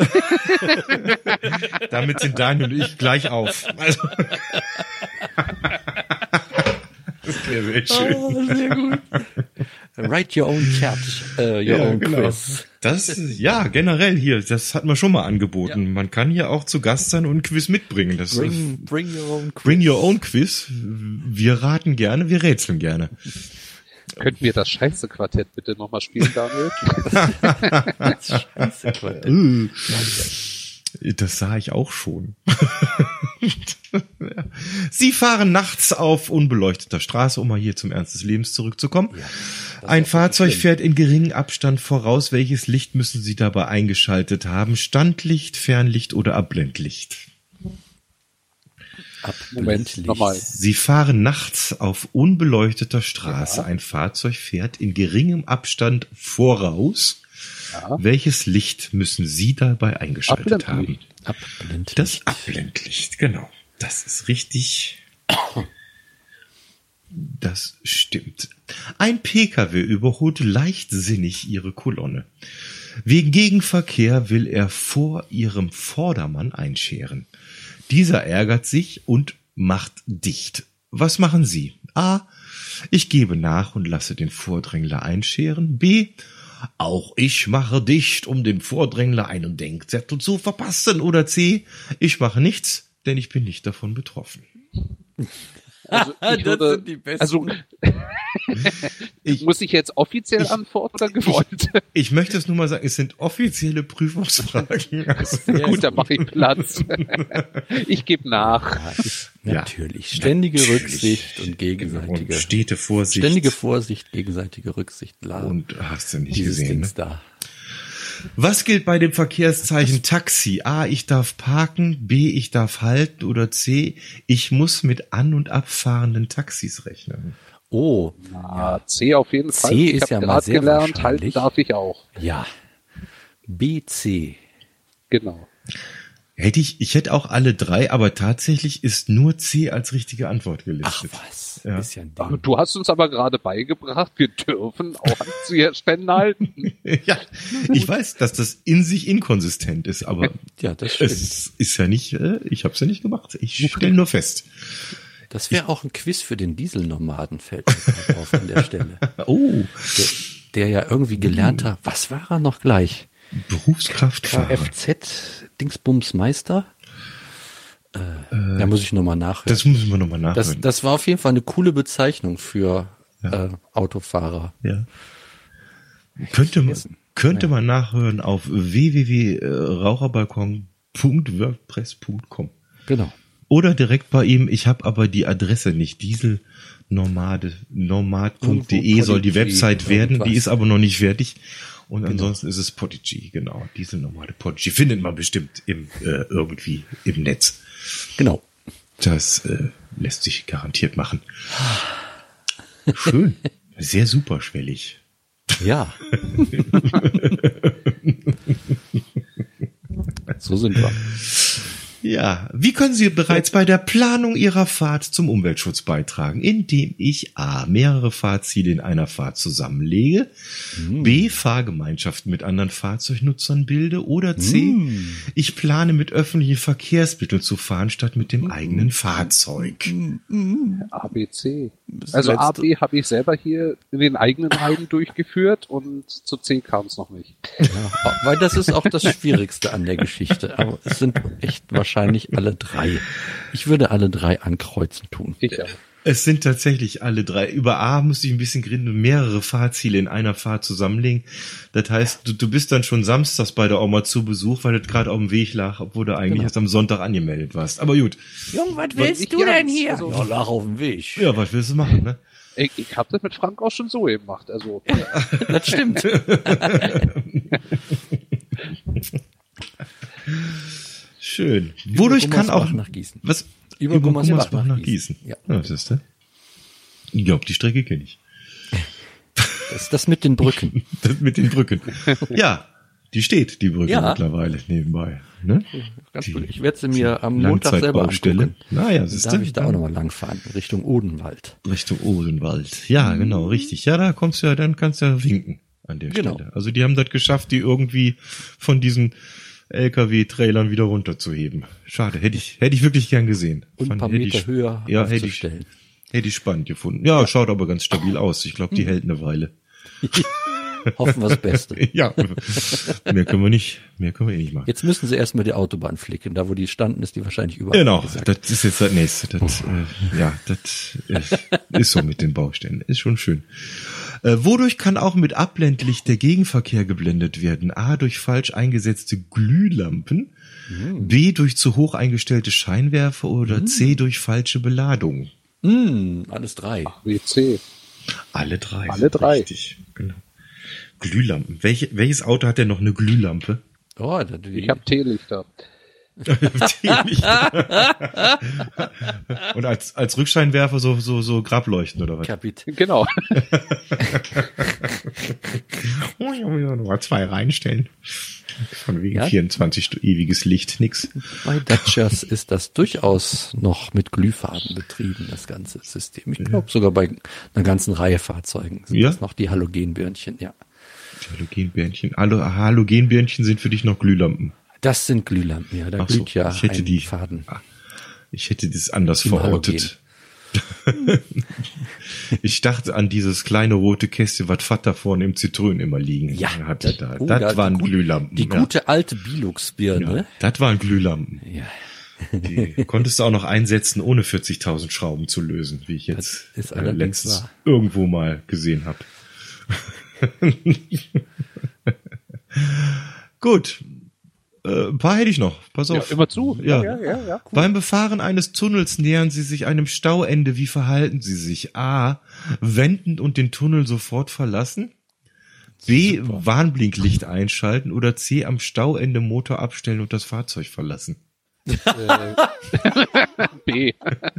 Damit sind Daniel und ich gleich auf. Also. Das wäre sehr schön.
Oh, sehr gut. Write your own chat, uh, your
Ja,
own
genau.
quiz.
Das, ja, generell hier, das hat man schon mal angeboten. Man kann hier auch zu Gast sein und ein Quiz mitbringen. Das
Bring, bring your own quiz.
Bring your own Quiz. Wir raten gerne, wir rätseln gerne.
Könnten wir das Scheiße-Quartett bitte nochmal spielen, Daniel?
Scheiße, Quartett.
Das sah ich auch schon. Ja. Sie fahren nachts auf unbeleuchteter Straße, um mal hier zum Ernst des Lebens zurückzukommen. Ein Fahrzeug fährt in geringem Abstand voraus. Welches Licht müssen Sie dabei eingeschaltet haben? Standlicht, Fernlicht oder Abblendlicht?
Moment,
Abblendlicht.
nochmal.
Sie fahren nachts auf unbeleuchteter Straße. Ein Fahrzeug fährt in geringem Abstand voraus.
Ja.
Welches Licht müssen Sie dabei eingeschaltet haben?
Abblendlicht.
Abblendlicht.
Das Abblendlicht, genau. Das ist richtig. Das stimmt. Ein Pkw überholt leichtsinnig ihre Kolonne. Wegen Gegenverkehr will er vor ihrem Vordermann einscheren. Dieser ärgert sich und macht dicht. Was machen Sie? A. Ich gebe nach und lasse den Vordrängler einscheren. B. Auch ich mache dicht, um dem Vordrängler einen Denkzettel zu verpassen. Oder C. Ich mache nichts, denn ich bin nicht davon betroffen.
Also ich würde,
das sind die besten.
Also,
Ich-
muss ich jetzt offiziell
ich-
antworten oder gewollt?
Ich möchte es nur mal sagen, es sind offizielle Prüfungsfragen. Also,
Sehr
Gut, dann mache ich Platz. Ich gebe nach.
Ja, ich,
Ja.
natürlich. Ständige
Natürlich.
Rücksicht und gegenseitige.
und stete Vorsicht.
Ständige Vorsicht, gegenseitige Rücksicht. Bla.
Und hast du nicht
dieses
gesehen.
Dings
Ne?
da.
Was gilt bei dem Verkehrszeichen Taxi? A, ich darf parken, B, ich darf halten oder C, ich muss mit an- und abfahrenden Taxis rechnen.
Oh,
Ja, C auf jeden Fall.
C
ich
ist
habe
ja mal
gerade
sehr
gelernt, halten
wahrscheinlich.
darf ich auch.
ja. B C.
Genau.
Hätte ich, ich hätte auch alle drei, aber tatsächlich ist nur C als richtige Antwort
Ach
gelistet.
was,
Ja.
ist ja ein
Aber
Ding.
du hast uns aber gerade beigebracht, wir dürfen auch Spenden halten.
Ja, ich weiß, dass das in sich inkonsistent ist, aber
Ja, das stimmt.
es ist ja nicht, äh, ich habe es ja nicht gemacht. Ich stelle nur fest.
Das wäre auch ein Quiz für den Dieselnomaden, fällt mir gerade auf an der Stelle.
Oh,
Der, der ja irgendwie gelernt hat, was war er noch gleich?
Berufskraftfahrer.
Kfz-Dingsbumsmeister? Äh, da muss ich nochmal nachhören.
Das müssen wir nochmal
Das,
nachhören.
das war auf jeden Fall eine coole Bezeichnung für äh, Autofahrer.
Ja. Könnte man, könnte man nachhören auf w w w punkt raucherbalkon punkt wordpress punkt com.
Genau.
Oder direkt bei ihm, ich habe aber die Adresse nicht, dieselnomade, nomad punkt de soll die
Podigy,
Website werden,
irgendwas.
die ist aber noch nicht fertig. Und ansonsten ist es Podigy, genau, dieselnomade Podigy. Findet man bestimmt im, äh, irgendwie im Netz.
Genau.
Das äh, lässt sich garantiert machen. Schön, sehr superschwellig.
Ja. So sind wir.
Ja, wie können Sie bereits bei der Planung Ihrer Fahrt zum Umweltschutz beitragen? Indem ich A. mehrere Fahrziele in einer Fahrt zusammenlege, B. Fahrgemeinschaften mit anderen Fahrzeugnutzern bilde oder C. Ich plane mit öffentlichen Verkehrsmitteln zu fahren, statt mit dem eigenen Fahrzeug.
A, B, C. Also A,
letzte.
B habe ich selber hier in den eigenen Reihen durchgeführt und zu C kam es noch nicht.
Ja, weil das ist auch das Schwierigste an der Geschichte. Aber es sind echt wahrscheinlich alle drei. Ich würde alle drei ankreuzen tun.
Ich auch.
Es sind tatsächlich alle drei. Über A musste ich ein bisschen grinsen, mehrere Fahrziele in einer Fahrt zusammenlegen. Das heißt, du, du bist dann schon samstags bei der Oma zu Besuch, weil das gerade auf dem Weg lag, obwohl du eigentlich
Genau.
erst am Sonntag angemeldet warst. Aber gut.
Jung, was
willst du denn hier?
Also, ja, lach auf dem Weg.
Ja, was willst du machen, ne?
Ich, ich habe das mit Frank auch schon so gemacht. Also
Das stimmt.
Schön. Wodurch kann auch...
Gummersbach nach Gießen.
Was?
Über Gummersbach nach
Gießen.
Ja.
Ja, was ist das? Ich glaube, die Strecke kenne ich.
Das ist das mit den Brücken.
Das mit den Brücken. Ja, die steht, die Brücke
Ja.
mittlerweile nebenbei. Ne?
Ganz
Die
gut. Ich werde sie mir am Montag selber
Langzeitbaustelle.
angucken.
Naja,
Dann
siehst
darf
du?
ich da auch nochmal langfahren, Richtung Odenwald.
Richtung Odenwald. Ja, genau, richtig. Ja, da kommst du ja, dann kannst du ja winken an der
Genau.
Stelle. Also die haben das geschafft, die irgendwie von diesen L K W-Trailern wieder runterzuheben. Schade, hätte ich, hätte ich wirklich gern gesehen.
Und ein
Fand-
paar
hätte
Meter
ich,
höher
ja, hätte ich,
aufzustellen.
hätte ich spannend gefunden. Ja, schaut aber ganz stabil aus. Ich glaube, die hält eine Weile.
Hoffen wir das Beste.
Ja, mehr können wir nicht, mehr können wir eh nicht machen.
Jetzt müssen sie erstmal die Autobahn flicken. Da, wo die standen, ist die wahrscheinlich überall.
Genau,
gesagt.
das ist jetzt das nächste. Das, äh, ja, das äh, ist so mit den Baustellen. Ist schon schön. Äh, wodurch kann auch mit Abblendlicht der Gegenverkehr geblendet werden? A, durch falsch eingesetzte Glühlampen, B, durch zu hoch eingestellte Scheinwerfer oder C, durch falsche Beladung.
Hm, alles drei.
A, B, C.
Alle drei.
Alle drei.
Richtig, genau. Glühlampen. Welche, welches Auto hat denn noch eine Glühlampe?
Oh, das,
Ich habe Teelichter.
Und als, als Rückscheinwerfer so, so, so Grableuchten oder was?
Kapitän.
Genau.
Oh, ich muss nochmal zwei reinstellen. Von wegen
Ja.
vierundzwanzig Stu- ewiges Licht, nix.
Bei Datchas ist das durchaus noch mit Glühfaden betrieben, das ganze System. Ich glaube sogar bei einer ganzen Reihe Fahrzeugen sind
Ja?
das noch die Halogenbirnchen, ja.
Die Halogenbirnchen. Hallo, Halogenbirnchen sind für dich noch Glühlampen.
Das sind Glühlampen, ja. Da
Ach so,
glüht ja
ich hätte
ein
die-
Faden.
Ich hätte das anders
Im
verortet. Ich dachte an dieses kleine rote Kästchen, was Vater vorne im Zitrön immer liegen
Ja,
hatte. Da.
oh,
das
da-
waren
die gut-
Glühlampen.
Die
ja.
gute alte Bilux-Birne.
Ja, das waren Glühlampen.
Ja.
Die konntest du auch noch einsetzen, ohne vierzigtausend Schrauben zu lösen, wie ich jetzt
Das ist
äh,
allerdings
letztens
wahr.
irgendwo mal gesehen habe. Gut. Äh, ein paar hätte ich noch. Pass
Ja,
auf.
immer zu.
Ja.
ja, ja, ja cool.
Beim Befahren eines Tunnels nähern Sie sich einem Stauende. Wie verhalten Sie sich? A. Wenden und den Tunnel sofort verlassen. B. Warnblinklicht einschalten. Oder C. Am Stauende Motor abstellen und das Fahrzeug verlassen.
B.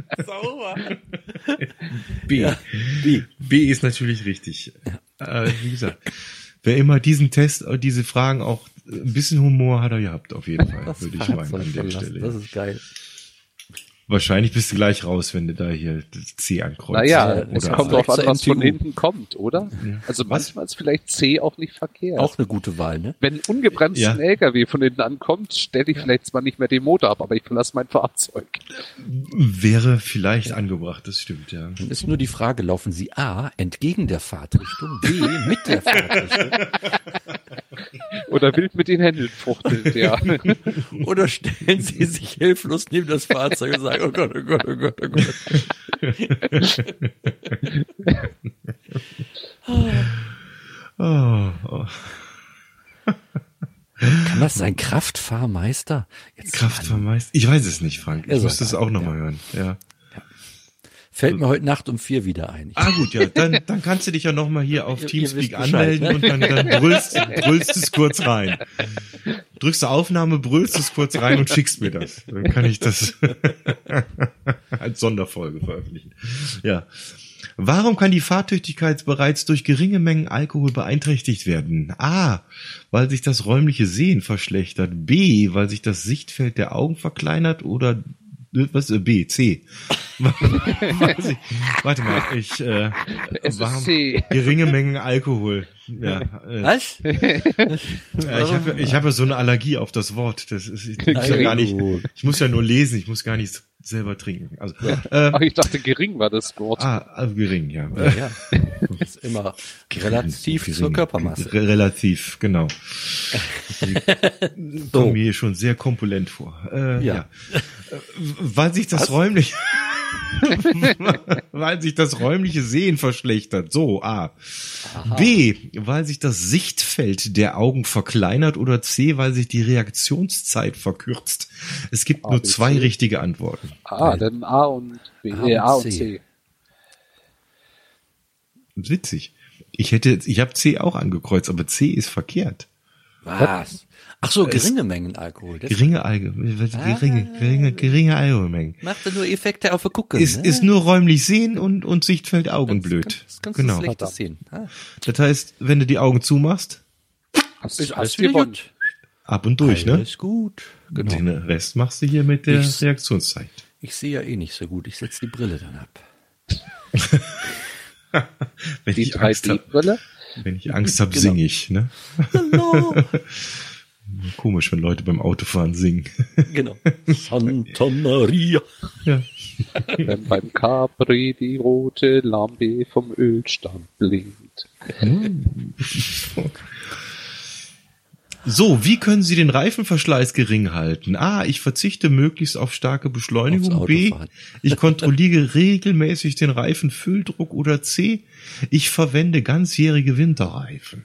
B. B. B ist natürlich richtig. Äh, wie gesagt, wer immer diesen Test, äh, diese Fragen auch ein bisschen Humor hat er gehabt, auf jeden Fall,
Das
würde ich meinen
Fahrzeug
an der
verlassen,
Stelle.
Das ist geil.
Wahrscheinlich bist du gleich raus, wenn du da hier das C ankreuzt.
Naja,
Ja,
es
oder
kommt
direkt
drauf an,
zur
was von
M T U.
hinten kommt, oder? Also manchmal ist vielleicht C auch nicht verkehrt.
Auch eine gute Wahl, ne?
Wenn ein ungebremster
Ja.
L K W von hinten ankommt, stelle ich vielleicht zwar nicht mehr den Motor ab, aber ich verlasse mein Fahrzeug.
Wäre vielleicht angebracht, das stimmt, ja.
Dann ist nur die Frage, laufen Sie A, entgegen der Fahrtrichtung, B, mit der Fahrtrichtung
Oder wild mit den Händen fuchteln, ja.
oder stellen Sie sich hilflos neben das Fahrzeug und sagen, oh Gott, oh Gott, oh Gott, oh Gott.
Oh, oh.
Kann das sein? Kraftfahrmeister? Jetzt
Kraftvermeister. Ich weiß es nicht, Frank. Ich
Er
muss
sagt
das auch
ein,
nochmal hören. Ja.
fällt mir heute Nacht um vier wieder ein. Ich
Ah gut, ja, dann, dann kannst du dich ja nochmal hier auf
Ihr- ihr
Teamspeak
wisst Bescheid,
anmelden
ne?
und dann, dann brüllst, brüllst es kurz rein. Drückst du Aufnahme, brüllst es kurz rein und schickst mir das. Dann kann ich das als Sonderfolge veröffentlichen. Ja. Warum kann die Fahrtüchtigkeit bereits durch geringe Mengen Alkohol beeinträchtigt werden? A, weil sich das räumliche Sehen verschlechtert. B, weil sich das Sichtfeld der Augen verkleinert. Oder was? äh, B, C. Weiß ich, warte mal, ich äh,
Es ist
warum
C.
geringe Mengen Alkohol. Ja, äh,
Was?
äh, ich habe ich hab ja so eine Allergie auf das Wort. Das ist, ich, muss ja gar nicht, ich muss ja nur lesen, ich muss gar nicht selber trinken. Also, ähm,
Ach, ich dachte, gering war das Wort.
ah, also gering, ja.
Ja, ja. Das ist immer relativ
Gering.
zur Körpermasse.
Re relativ, genau. Die kommen mir hier schon sehr kompulent vor. Äh, ja.
Ja.
Äh, Weil sich das räumliche, weil sich das räumliche Sehen verschlechtert. So, A. B, weil sich das Sichtfeld der Augen verkleinert. Oder C, weil sich die Reaktionszeit verkürzt. Es gibt
A,
nur
B,
zwei
C.
richtige Antworten.
Ah, dann A und B.
A
äh,
und
A und
C.
C.
Witzig. Ich hätte, ich habe C auch angekreuzt, aber C ist verkehrt.
Was? Ach so, geringe Mengen Alkohol. Das
Geringe, Alge, geringe, geringe, geringe Alkoholmengen.
macht ja nur Effekte auf der Gucke.
Ist,
ne?
ist nur räumlich sehen und, und Sichtfeld Augen
Das
blöd.
kann- Das kannst
Genau.
du schlechtes sehen. Ah,
Das heißt, wenn du die Augen zumachst,
Hast
ist
du
alles
alles
wieder
gewonnen?
gut.
ab und durch, ne?
Alles gut. Genau.
Den Rest machst du hier mit der
Ich-
Reaktionszeit.
Ich sehe ja eh nicht so gut. Ich setze die Brille dann ab.
Wenn
Die
ich Angst habe,
drei D-Brille?
wenn ich Angst habe,
Genau.
singe ich, ne?
Hallo.
Komisch, wenn Leute beim Autofahren singen.
Genau. Santa Maria.
Ja.
Wenn beim Capri die rote Lampe vom Ölstand blinkt.
So, wie können Sie den Reifenverschleiß gering halten? A, ich verzichte möglichst auf starke Beschleunigung.
Aufs
B,
Autofahren.
ich kontrolliere regelmäßig den Reifenfülldruck. Oder C, ich verwende ganzjährige Winterreifen.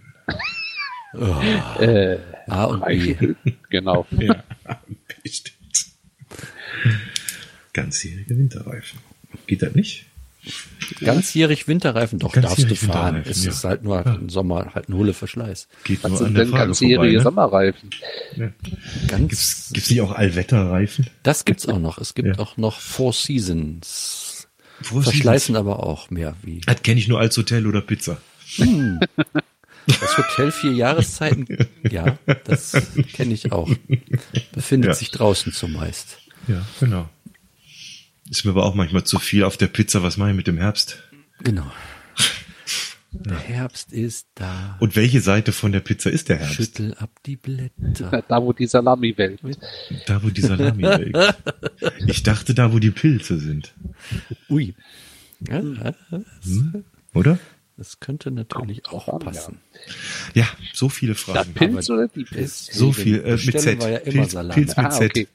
Äh,
A und B.
Reifen. Genau.
Ja, bestimmt. Ganzjährige Winterreifen. Geht das nicht?
Ganzjährig Winterreifen, doch, darfst du
Ganzjährig
fahren.
Winterreifen,
Es
ja.
ist halt nur
Ja.
im Sommer halt ein Hulle-Verschleiß.
Geht
Was
nur
sind
an der
denn
Frage
ganzjährige
vorbei, ne?
Sommerreifen?
Ganz,
Gibt's, gibt's nicht auch Allwetterreifen?
das gibt's auch noch. Es gibt
Ja.
auch noch Four Seasons.
Four
Verschleißen aber auch mehr wie.
Das kenne ich nur als Hotel oder Pizza.
Das Hotel vier Jahreszeiten, ja, das kenne ich auch. Befindet
Ja.
sich draußen zumeist.
Ja, genau. Ist mir aber auch manchmal zu viel auf der Pizza. Was mache ich mit dem Herbst?
Genau. Der Herbst ist da.
Und welche Seite von der Pizza ist der Herbst?
Schüttel ab die Blätter.
Da, wo die Salami welkt.
Da, wo die Salami liegt. Ich dachte, da, wo die Pilze sind.
Ui. Ja, das,
Oder?
das könnte natürlich auch
ran,
passen.
Ja, so viele
Das
Fragen.
Pilz oder die Pilz?
So viel, äh, mit
Bestellen
Z.
war ja immer
Pilz,
Salami.
Pilz mit
Ah,
Z.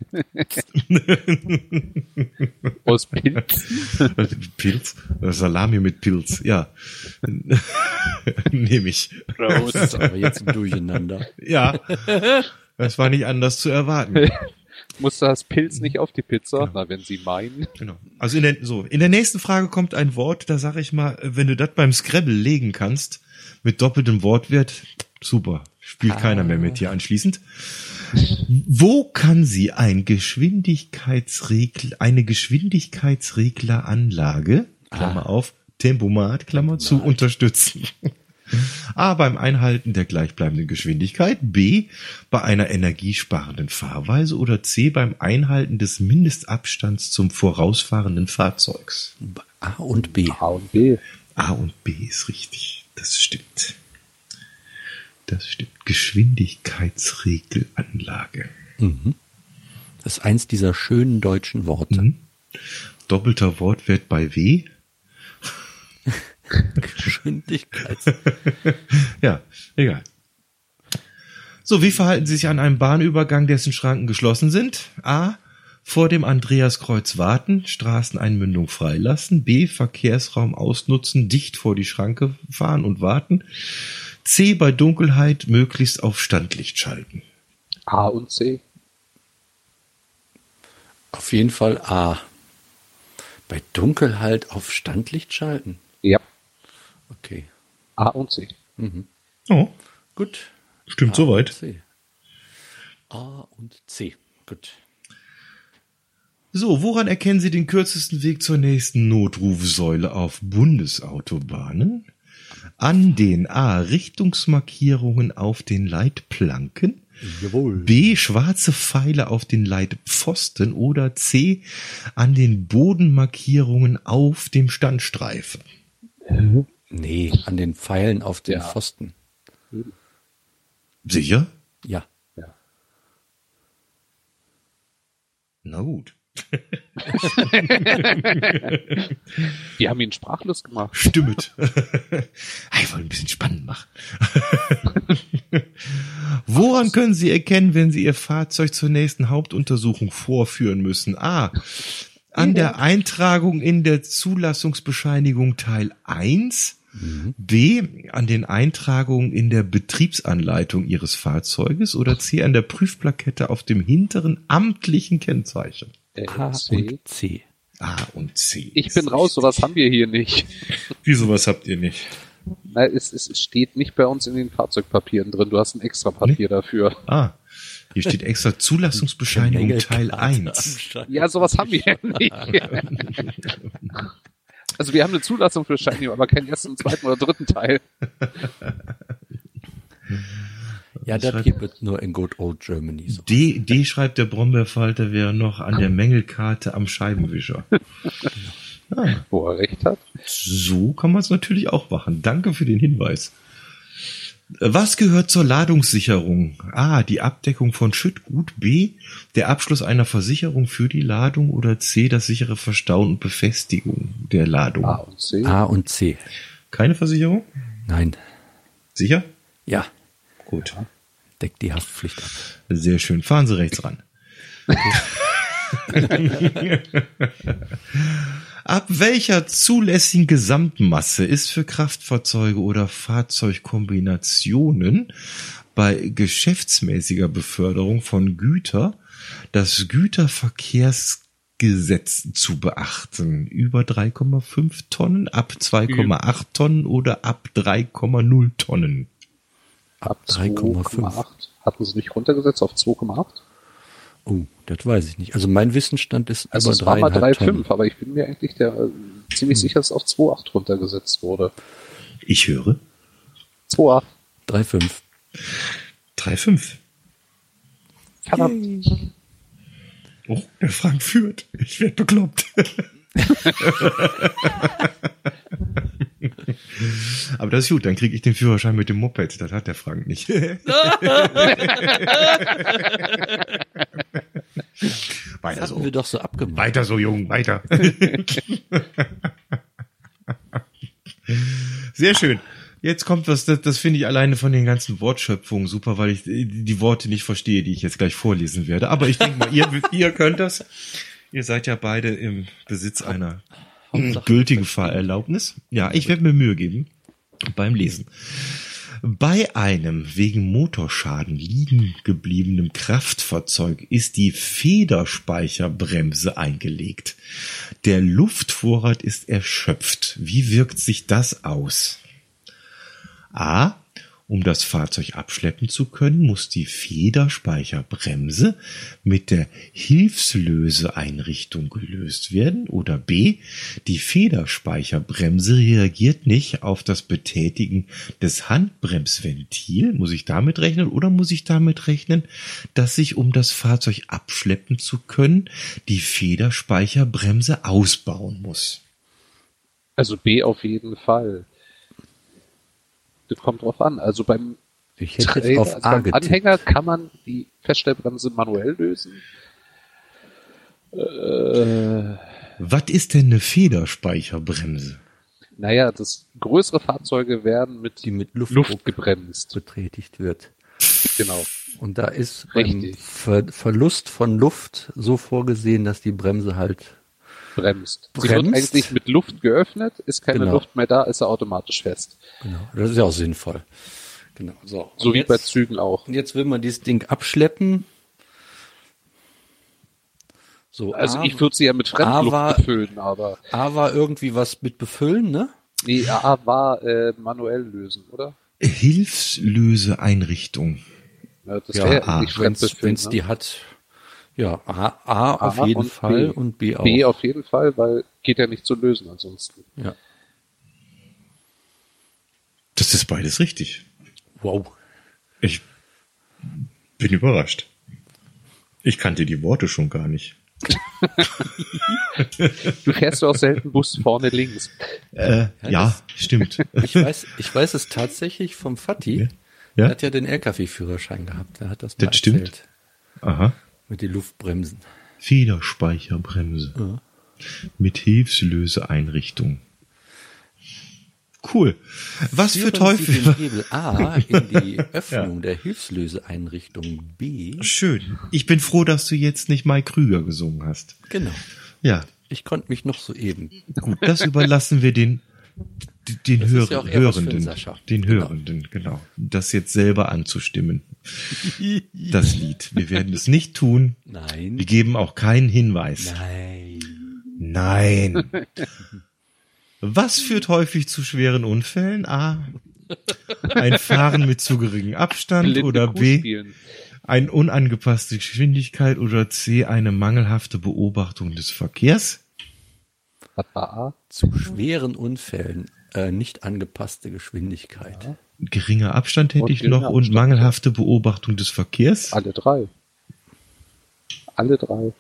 okay. Aus Pilz?
Pilz? Salami mit Pilz, ja. Nehme ich.
Das ist aber jetzt ein Durcheinander.
Ja, das war nicht anders zu erwarten.
Muss das Pilz nicht auf die Pizza? Na, wenn Sie meinen.
Genau. Also in der, so, in der nächsten Frage kommt ein Wort, da sage ich mal, wenn du das beim Scrabble legen kannst, mit doppeltem Wortwert, super. Spielt keiner mehr mit dir anschließend. Wo kann sie ein Geschwindigkeitsregel, eine Geschwindigkeitsregleranlage, Klammer auf, Tempomat, Klammer zu, unterstützen? A, beim Einhalten der gleichbleibenden Geschwindigkeit, B, bei einer energiesparenden Fahrweise oder C, beim Einhalten des Mindestabstands zum vorausfahrenden Fahrzeugs.
A und B.
A und B.
A und B ist richtig. Das stimmt. Das stimmt. Geschwindigkeitsregelanlage.
Mhm. Das ist eins dieser schönen deutschen Worte.
Mhm. Doppelter Wortwert bei W.
Geschwindigkeits.
Ja, egal. So, wie verhalten Sie sich an einem Bahnübergang, dessen Schranken geschlossen sind? A. Vor dem Andreaskreuz warten, Straßeneinmündung freilassen. B. Verkehrsraum ausnutzen, dicht vor die Schranke fahren und warten. C. Bei Dunkelheit möglichst auf Standlicht schalten.
A und C.
Auf jeden Fall A. Bei Dunkelheit auf Standlicht schalten.
Ja.
Okay.
A und C.
Mhm.
Oh,
Gut.
stimmt
A
soweit.
und C. A und C. Gut.
So, woran erkennen Sie den kürzesten Weg zur nächsten Notrufsäule auf Bundesautobahnen? An den A. Richtungsmarkierungen auf den Leitplanken,
Jawohl.
B. Schwarze Pfeile auf den Leitpfosten oder C. An den Bodenmarkierungen auf dem Standstreifen.
Nee, an den Pfeilen auf den
Ja.
Pfosten.
Sicher?
Ja.
Ja.
Na gut.
Die haben ihn sprachlos gemacht.
Stimmt. Ich wollte ein bisschen spannend machen. Woran können Sie erkennen, wenn Sie Ihr Fahrzeug zur nächsten Hauptuntersuchung vorführen müssen? A. An der Eintragung in der Zulassungsbescheinigung Teil eins. B. An den Eintragungen in der Betriebsanleitung Ihres Fahrzeuges. Oder C. An der Prüfplakette auf dem hinteren amtlichen Kennzeichen.
Äh,
A
C.
und C.
A und C.
Ich bin raus, sowas haben wir hier nicht.
Wieso, was habt ihr nicht?
Na, es, es steht nicht bei uns in den Fahrzeugpapieren drin. Du hast ein extra Papier dafür.
Ah, hier steht extra Zulassungsbescheinigung Teil
Mängelkarte
eins.
am Schein.
Ja, sowas haben wir ja nicht. Also wir haben eine Zulassung für Bescheinigung, aber keinen ersten, zweiten oder dritten Teil.
Ja, das gibt es nur in Good Old Germany. So.
D, D schreibt der Brombeerfalter, wäre noch an der Mängelkarte am Scheibenwischer. Ah,
Wo er recht hat.
so kann man es natürlich auch machen. Danke für den Hinweis. Was gehört zur Ladungssicherung? A, die Abdeckung von Schüttgut. B, der Abschluss einer Versicherung für die Ladung. Oder C, das sichere Verstauen und Befestigung der Ladung.
A und C.
A und C.
Keine Versicherung?
Nein.
Sicher?
Ja,
Gut.
deckt die Haftpflicht ab.
Sehr schön. Fahren Sie rechts ran. Ab welcher zulässigen Gesamtmasse ist für Kraftfahrzeuge oder Fahrzeugkombinationen bei geschäftsmäßiger Beförderung von Güter das Güterverkehrsgesetz zu beachten? Über drei Komma fünf Tonnen, ab zwei Komma acht Tonnen oder ab drei Komma null Tonnen?
Ab
drei Komma fünf.
zwei Komma acht. Hatten sie nicht runtergesetzt auf zwei Komma acht?
Oh, das weiß ich nicht. Also mein Wissensstand ist
Also
über
es war mal drei
dreieinhalb
Komma
Tonnen.
fünf, aber ich bin mir eigentlich der, äh, ziemlich sicher, dass es auf zwei Komma acht runtergesetzt wurde.
Ich höre
zwei Komma acht.
drei Komma fünf.
drei Komma fünf.
Verdammt.
Oh, der Frank führt. Ich werde bekloppt. Aber das ist gut, dann kriege ich den Führerschein mit dem Moped. Das hat der Frank nicht. Weiter
Das
so.
hatten wir doch so abgemacht.
Weiter so, Jung, weiter. Sehr schön. Jetzt kommt was, das, das finde ich alleine von den ganzen Wortschöpfungen super, weil ich die Worte nicht verstehe, die ich jetzt gleich vorlesen werde. Aber ich denke mal, ihr, ihr könnt das. Ihr seid ja beide im Besitz einer gültigen Fahrerlaubnis. Ja, ich werde mir Mühe geben beim Lesen. Bei einem wegen Motorschaden liegen gebliebenen Kraftfahrzeug ist die Federspeicherbremse eingelegt. Der Luftvorrat ist erschöpft. Wie wirkt sich das aus? A. Um das Fahrzeug abschleppen zu können, muss die Federspeicherbremse mit der Hilfslöseeinrichtung gelöst werden. Oder B. Die Federspeicherbremse reagiert nicht auf das Betätigen des Handbremsventils. Muss ich damit rechnen oder muss ich damit rechnen, dass ich, um das Fahrzeug abschleppen zu können, die Federspeicherbremse ausbauen muss?
Also B auf jeden Fall. Das kommt drauf an. Also beim,
Ich hätte jetzt
Trailer,
auf
also
A
beim
getippt.
Anhänger kann man die Feststellbremse manuell lösen. Äh,
Was ist denn eine Federspeicherbremse?
naja, das größere Fahrzeuge werden mit,
Die mit
Luft
Luftdruck
gebremst.
betätigt wird.
Genau.
Und da ist beim
Richtig.
Ver Verlust von Luft so vorgesehen, dass die Bremse halt
Bremst. Sie wird
Bremst?
eigentlich mit Luft geöffnet, ist keine
Genau.
Luft mehr da, ist er automatisch fest.
Genau, das ist ja auch sinnvoll. Genau. So,
So
und
wie
jetzt,
bei Zügen auch.
Und jetzt will man dieses Ding abschleppen. So,
Also
A,
ich würde sie ja mit Fremdluft
aber-
befüllen, aber
A war irgendwie was mit befüllen, ne?
nee, A war äh, manuell lösen, oder?
Hilfslöseeinrichtung.
Ja, das
Ja,
wäre
A,
eigentlich
Wenn
Fremdbefüllen.
es
Ne?
die hat, ja, A, A auf
A
jeden
und
Fall
B.
und B auch.
B auf jeden Fall, weil geht ja nicht zu lösen ansonsten.
Ja.
Das ist beides richtig.
Wow.
Ich bin überrascht. Ich kannte die Worte schon gar nicht.
Du fährst ja auch selten Bus vorne links.
Äh, ja, stimmt.
Ich weiß, ich weiß es tatsächlich vom Vati.
Ja.
Der
Ja?
hat ja den L K W-Führerschein gehabt. Der hat das mal
Das stimmt.
erzählt.
Aha.
Mit den Luftbremsen.
Federspeicherbremse.
Ja.
Mit Hilfslöseeinrichtung. Cool. Was für
Führen Sie den
Teufel.
Hebel A in die Öffnung der Hilfslöseeinrichtung B.
Schön. Ich bin froh, dass du jetzt nicht Mike Krüger gesungen hast.
Genau.
Ja,
Ich konnte mich noch soeben.
gut. Das überlassen wir den, den
Das ist
Hör
ja auch eher was für den
Hörenden.
Sascha.
Den
Genau.
Hörenden, genau. Das jetzt selber anzustimmen. Das Lied. Wir werden es nicht tun. Wir
Nein.
geben auch keinen Hinweis.
Nein.
Nein. Was führt häufig zu schweren Unfällen? A. Ein Fahren mit zu geringem Abstand
Blinde
oder
Kuh
B.
spielen.
Eine unangepasste Geschwindigkeit oder C. Eine mangelhafte Beobachtung des Verkehrs.
Was war A?
Zu schweren Unfällen äh, nicht angepasste Geschwindigkeit.
Geringer Abstand hätte
Und
ich noch
geringer
und
Abstand.
mangelhafte Beobachtung des Verkehrs.
Alle drei. Alle drei.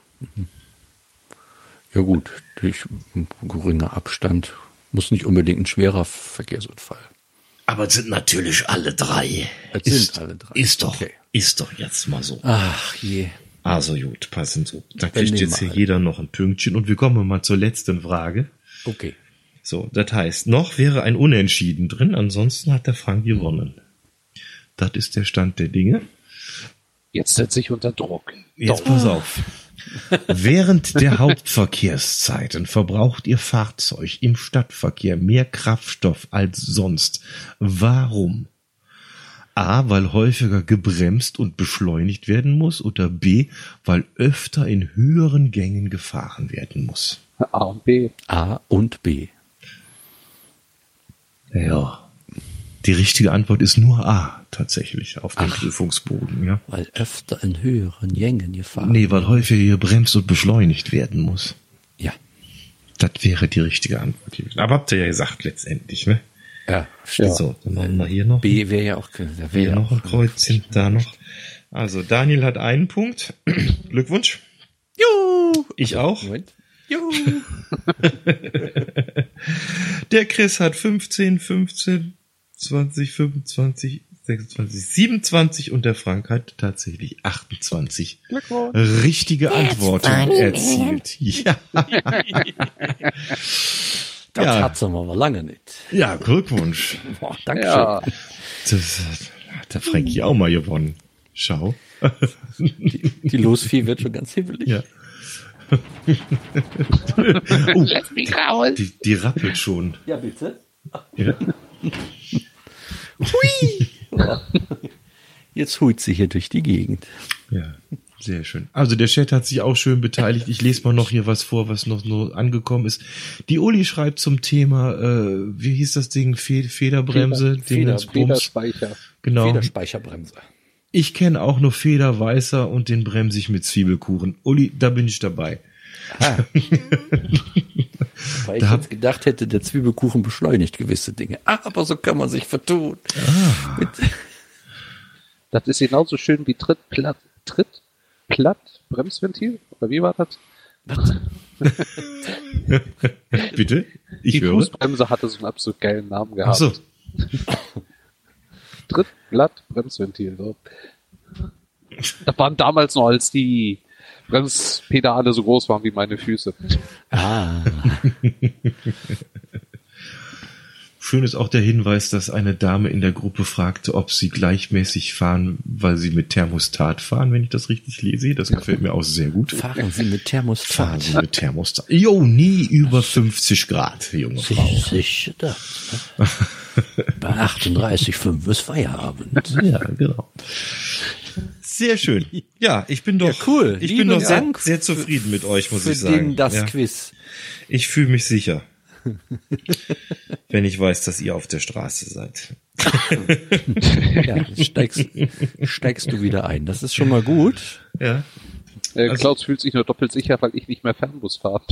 Ja gut, durch geringer Abstand muss nicht unbedingt ein schwerer Verkehrsunfall.
Aber es sind natürlich alle drei.
Es sind alle drei.
Ist doch,
Okay.
ist doch jetzt mal so.
Ach je.
Also gut, passen so. Da
Dann
kriegt
nehmen
jetzt
wir
hier
halt.
jeder noch ein Pünktchen und wir kommen mal zur letzten Frage.
Okay.
So, das heißt, noch wäre ein Unentschieden drin, ansonsten hat der Frank gewonnen. Das ist der Stand der Dinge.
Jetzt setze ich unter Druck.
Jetzt pass auf. Während der Hauptverkehrszeiten verbraucht Ihr Fahrzeug im Stadtverkehr mehr Kraftstoff als sonst. Warum? A, weil häufiger gebremst und beschleunigt werden muss oder B, weil öfter in höheren Gängen gefahren werden muss.
A und B.
A und B.
Ja. Die richtige Antwort ist nur A, tatsächlich, auf dem
Ach.
Prüfungsbogen, ja.
Weil öfter in höheren Gängen gefahren.
Nee, weil häufiger gebremst und beschleunigt werden muss.
Ja.
Das wäre die richtige Antwort gewesen. Aber habt ihr ja gesagt letztendlich, ne?
Ja,
Ja.
So, dann machen wir hier noch,
B wäre ja auch, da wäre
hier
ja
noch
auch
ein Kreuzchen, da noch. Also Daniel hat einen Punkt. Glückwunsch.
Juhu!
Ich auch.
Moment. Juhu!
Der Chris hat fünfzehn, fünfzehn, zwanzig, fünfundzwanzig, sechsundzwanzig, siebenundzwanzig und der Frank hat tatsächlich achtundzwanzig richtige Antworten erzielt. Ja.
Das
Ja.
hat's aber lange nicht.
Ja, Glückwunsch.
Boah, danke
Ja,
Das hat der Frankie auch mal gewonnen. Schau.
schön. Die Losvieh wird schon ganz hibbelig.
Ja. oh,
Lass mich raus.
die, die rappelt schon.
Ja, bitte.
Ja.
Jetzt huit sie hier durch die Gegend.
Ja, sehr schön. Also der Chat hat sich auch schön beteiligt. Ich lese mal noch hier was vor, was noch nur angekommen ist. Die Uli schreibt zum Thema, äh, wie hieß das Ding? Fe Federbremse?
Feder-
Dingens, Bums.
Federspeicher.
Genau.
Federspeicherbremse.
Ich kenne auch nur Federweißer und den bremse ich mit Zwiebelkuchen. Uli, da bin ich dabei.
Weil ich
Da hab-
jetzt gedacht hätte, der Zwiebelkuchen beschleunigt gewisse Dinge. Aber so kann man sich vertun. Mit,
Das ist genauso schön wie Tritt, Platt, Tritt, Platt, Bremsventil? Oder wie war das?
Bitte? Ich
Die
höre.
Fußbremse hatte so einen absolut geilen Namen
Ach
gehabt.
so.
Tritt, Platt, Bremsventil. So. Das waren damals noch, als die Bremspedale so groß waren wie meine Füße.
ah,
Schön ist auch der Hinweis, dass eine Dame in der Gruppe fragte, ob sie gleichmäßig fahren, weil sie mit Thermostat fahren, wenn ich das richtig lese. Das gefällt mir auch sehr gut.
fahren Sie mit Thermostat.
Fahren Sie mit Thermostat. Jo, nie über fünfzig Grad, junge Frau.
Sicher das. Ne? Bei achtunddreißig Komma fünf ist Feierabend.
Ja, genau. Sehr schön. Ja, ich bin doch,
Ja, cool.
ich
Lieben
bin doch sehr,
Dank
sehr zufrieden mit euch, muss
Für
ich sagen.
den das
ja.
Quiz.
Ich fühle mich sicher. Wenn ich weiß, dass ihr auf der Straße seid.
Ja, jetzt steigst, steigst du wieder ein. Das ist schon mal gut.
Ja.
Äh,
Also-
Klaus fühlt sich nur doppelt sicher, weil ich nicht mehr Fernbus fahre.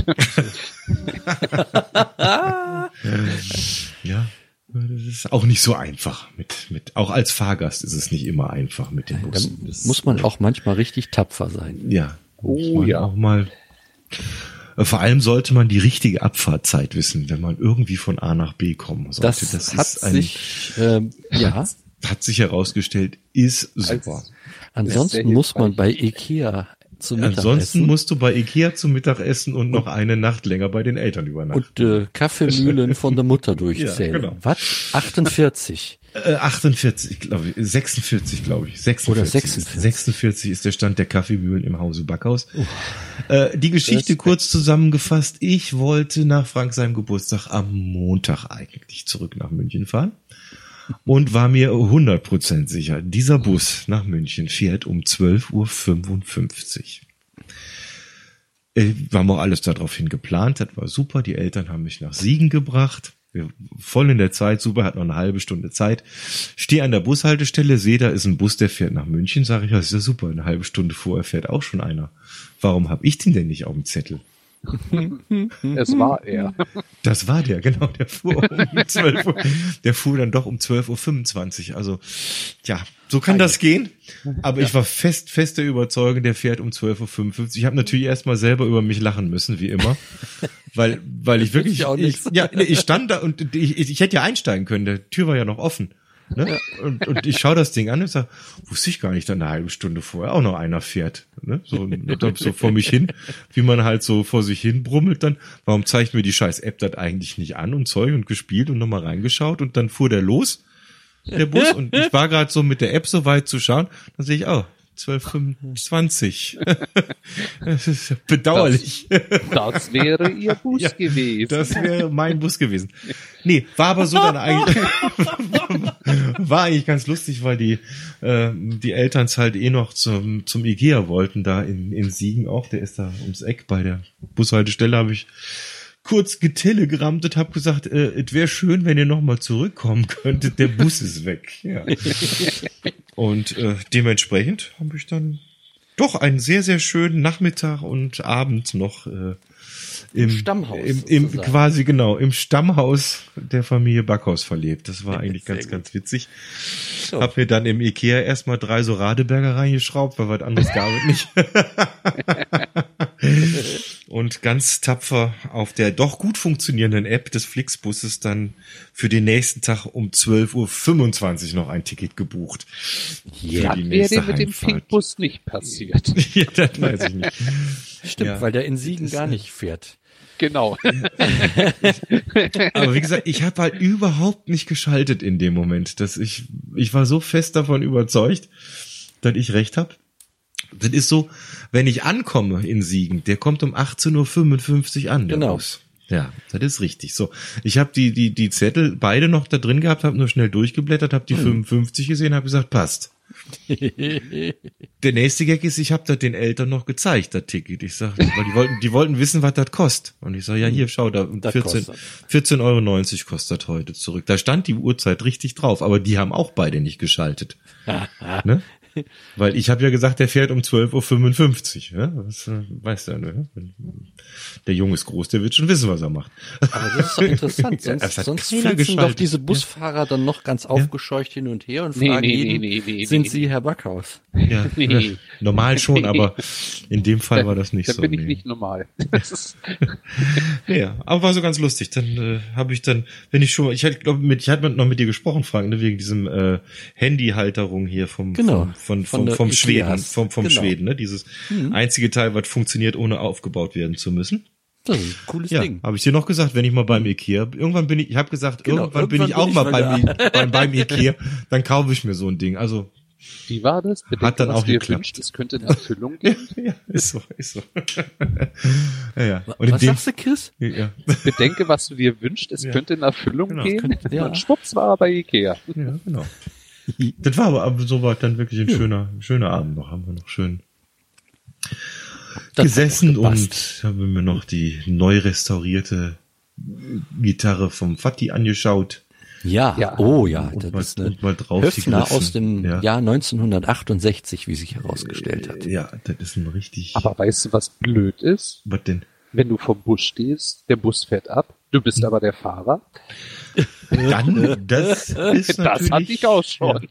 Ja. Das ist auch nicht so einfach mit, mit, auch als Fahrgast ist es nicht immer einfach mit den
Da
Bussen. Das-
muss man auch manchmal richtig tapfer sein.
Ja.
Oh,
muss man
ja.
Auch mal, äh, vor allem sollte man die richtige Abfahrtzeit wissen, wenn man irgendwie von A nach B kommen sollte.
Das, hat sich, ähm, ja,
hat sich herausgestellt, ist super.
Als-
ansonsten
sehr
muss man bei
hilfreich.
Ikea zum
Ansonsten
Mittagessen
musst du bei Ikea zum Mittagessen und noch eine Nacht länger bei den Eltern übernachten.
und äh, Kaffeemühlen von der Mutter durchzählen.
Ja, genau.
Was? achtundvierzig.
Äh, achtundvierzig, glaube ich, sechsundvierzig, glaube ich. sechsundvierzig.
Oder sechsundvierzig.
sechsundvierzig ist der Stand der Kaffeemühlen im Hause Backhaus. Äh, die Geschichte kurz zusammengefasst. Ich wollte nach Frank seinem Geburtstag am Montag eigentlich zurück nach München fahren und war mir hundert Prozent sicher, dieser Bus nach München fährt um zwölf Uhr fünfundfünfzig. Äh, wir haben auch alles daraufhin geplant, das war super. Die Eltern haben mich nach Siegen gebracht. Wir voll in der Zeit, super, hat noch eine halbe Stunde Zeit. Stehe an der Bushaltestelle, sehe, da ist ein Bus, der fährt nach München. Sage ich, ja, ist ja super, eine halbe Stunde vorher fährt auch schon einer. Warum habe ich den denn nicht auf dem Zettel?
Es war er.
Das war der, genau, der fuhr um zwölf Uhr. Der fuhr dann doch um zwölf Uhr fünfundzwanzig. Also, ja, so kann das gehen. Aber ich war fest, fest der Überzeugung, der fährt um zwölf Uhr fünfundfünfzig. Ich habe natürlich erstmal selber über mich lachen müssen, wie immer. Weil, weil ich wirklich,
ich auch
ich,
nicht.
ja, nee, ich stand da und ich, ich, ich hätte ja einsteigen können. Der Tür war ja noch offen. Ne? Und, und ich schaue das Ding an und sage, wusste ich gar nicht, dann eine halbe Stunde vorher auch noch einer fährt. Ne? So, und so vor mich hin, wie man halt so vor sich hin brummelt dann. Warum zeigt mir die scheiß App das eigentlich nicht an und Zeug und gespielt und nochmal reingeschaut und dann fuhr der los, der Bus, und ich war gerade so mit der App so weit zu schauen, dann sehe ich, oh, zwölf Uhr fünfundzwanzig. Das ist bedauerlich.
Das wäre ihr Bus
Ja,
gewesen.
Das wäre mein Bus gewesen. Nee, war aber so dann eigentlich, war eigentlich ganz lustig, weil die, äh, die Elterns halt eh noch zum, zum Ikea wollten, da in, in Siegen auch, der ist da ums Eck bei der Bushaltestelle, habe ich kurz getelegrammt und habe gesagt, äh, es wäre schön, wenn ihr nochmal zurückkommen könntet, der Bus ist weg. Ja. Und äh, dementsprechend habe ich dann doch einen sehr, sehr schönen Nachmittag und Abend noch äh, im
Stammhaus
im, im
sozusagen.
quasi genau im Stammhaus der Familie Backhaus verlebt. Das war eigentlich
Sehr
ganz,
gut.
ganz witzig.
So.
Hab mir dann im Ikea erstmal drei so Radeberger reingeschraubt, weil was anderes gab es nicht. Und ganz tapfer auf der doch gut funktionierenden App des Flixbusses dann für den nächsten Tag um zwölf Uhr fünfundzwanzig noch ein Ticket gebucht.
Ja,
Für die
Das
nächste
wäre mit dem
Heimfahrt.
Pinkbus nicht passiert.
Ja, das weiß ich nicht.
Stimmt,
Ja.
weil der in Siegen
Das ist
gar
eine-
nicht fährt.
Genau.
Aber wie gesagt, ich habe halt überhaupt nicht geschaltet in dem Moment. Dass ich, ich war so fest davon überzeugt, dass ich recht habe. Das ist so, wenn ich ankomme in Siegen, der kommt um achtzehn Uhr fünfundfünfzig an, der
Genau.
Bus. Ja, das ist richtig. So, ich habe die die die Zettel beide noch da drin gehabt, habe nur schnell durchgeblättert, habe die
Hm.
fünfundfünfzig gesehen, habe gesagt, passt. Der nächste Gag ist, ich habe das den Eltern noch gezeigt, das Ticket. Ich sag, weil die wollten, die wollten wissen, was das kostet. Und ich sag, ja hier, schau, da
Das
vierzehn
kostet.
vierzehn Euro neunzig kostet heute zurück. Da stand die Uhrzeit richtig drauf, aber die haben auch beide nicht geschaltet. Ne? Weil ich habe ja gesagt, der fährt um zwölf Uhr fünfundfünfzig. Ja? Das äh, weißt du ja, ne? Der Junge ist groß, der wird schon wissen, was er macht.
Aber das ist doch interessant.
Ja,
Sonst,
es hat
sonst
keiner
flitzen doch
geschaltet.
diese Busfahrer dann noch ganz aufgescheucht hin und her und
Nee,
fragen
nee,
jeden,
nee, nee, nee,
sind
nee.
Sie Herr Backhaus?
Ja,
Nee.
normal schon, aber in dem Fall war das nicht
Dann
so.
bin ich
nee.
nicht normal. Das ist,
Ja, aber war so ganz lustig. Dann äh, habe ich dann, wenn ich schon, ich hatte glaube mit, ich hatte noch mit dir gesprochen, Frank, ne, wegen diesem äh, Handyhalterung hier vom
Genau,
vom von,
von
vom,
der
vom Schweden,
Ikeas.
vom vom
Genau.
Schweden, ne, dieses einzige Teil, was funktioniert, ohne aufgebaut werden zu müssen.
Das ist ein cooles
Ja,
Ding.
habe ich dir noch gesagt, wenn ich mal beim Ikea, irgendwann bin ich, ich habe gesagt,
Genau,
irgendwann, bin ich
irgendwann
auch
bin
mal
ich
beim,
mal
I- beim beim Ikea, dann kaufe ich mir so ein Ding. Also
wie war das? Bedenke,
Hat dann
was
auch
du dir
geklappt.
wünscht, es könnte in Erfüllung gehen.
ja, ist so, ist so. ja, ja. Und in
Was
dem,
sagst du, Chris?
ja,
Bedenke, was du dir wünschst, es
Ja.
könnte in Erfüllung
Genau,
gehen.
könnte- ja.
Und schwupps war er bei Ikea.
ja, genau. Das war aber, aber so war dann wirklich ein schöner, schöner Abend noch. Haben wir noch schön
Das
gesessen
hat doch
und
gepasst.
haben mir noch die neu restaurierte Gitarre vom Fatih angeschaut.
Ja,
Ja.
oh ja,
Und
das
mal-
ist eine
und mal drauf
Höfner
gegriffen.
aus dem
Ja.
Jahr neunzehnhundertachtundsechzig, wie sich herausgestellt hat.
Ja, das ist ein richtig.
Aber weißt du, was blöd ist?
was denn?
Wenn du vom Bus stehst, der Bus fährt ab, du bist aber der Fahrer.
Dann, das ist
Das
natürlich.
hatte ich auch schon.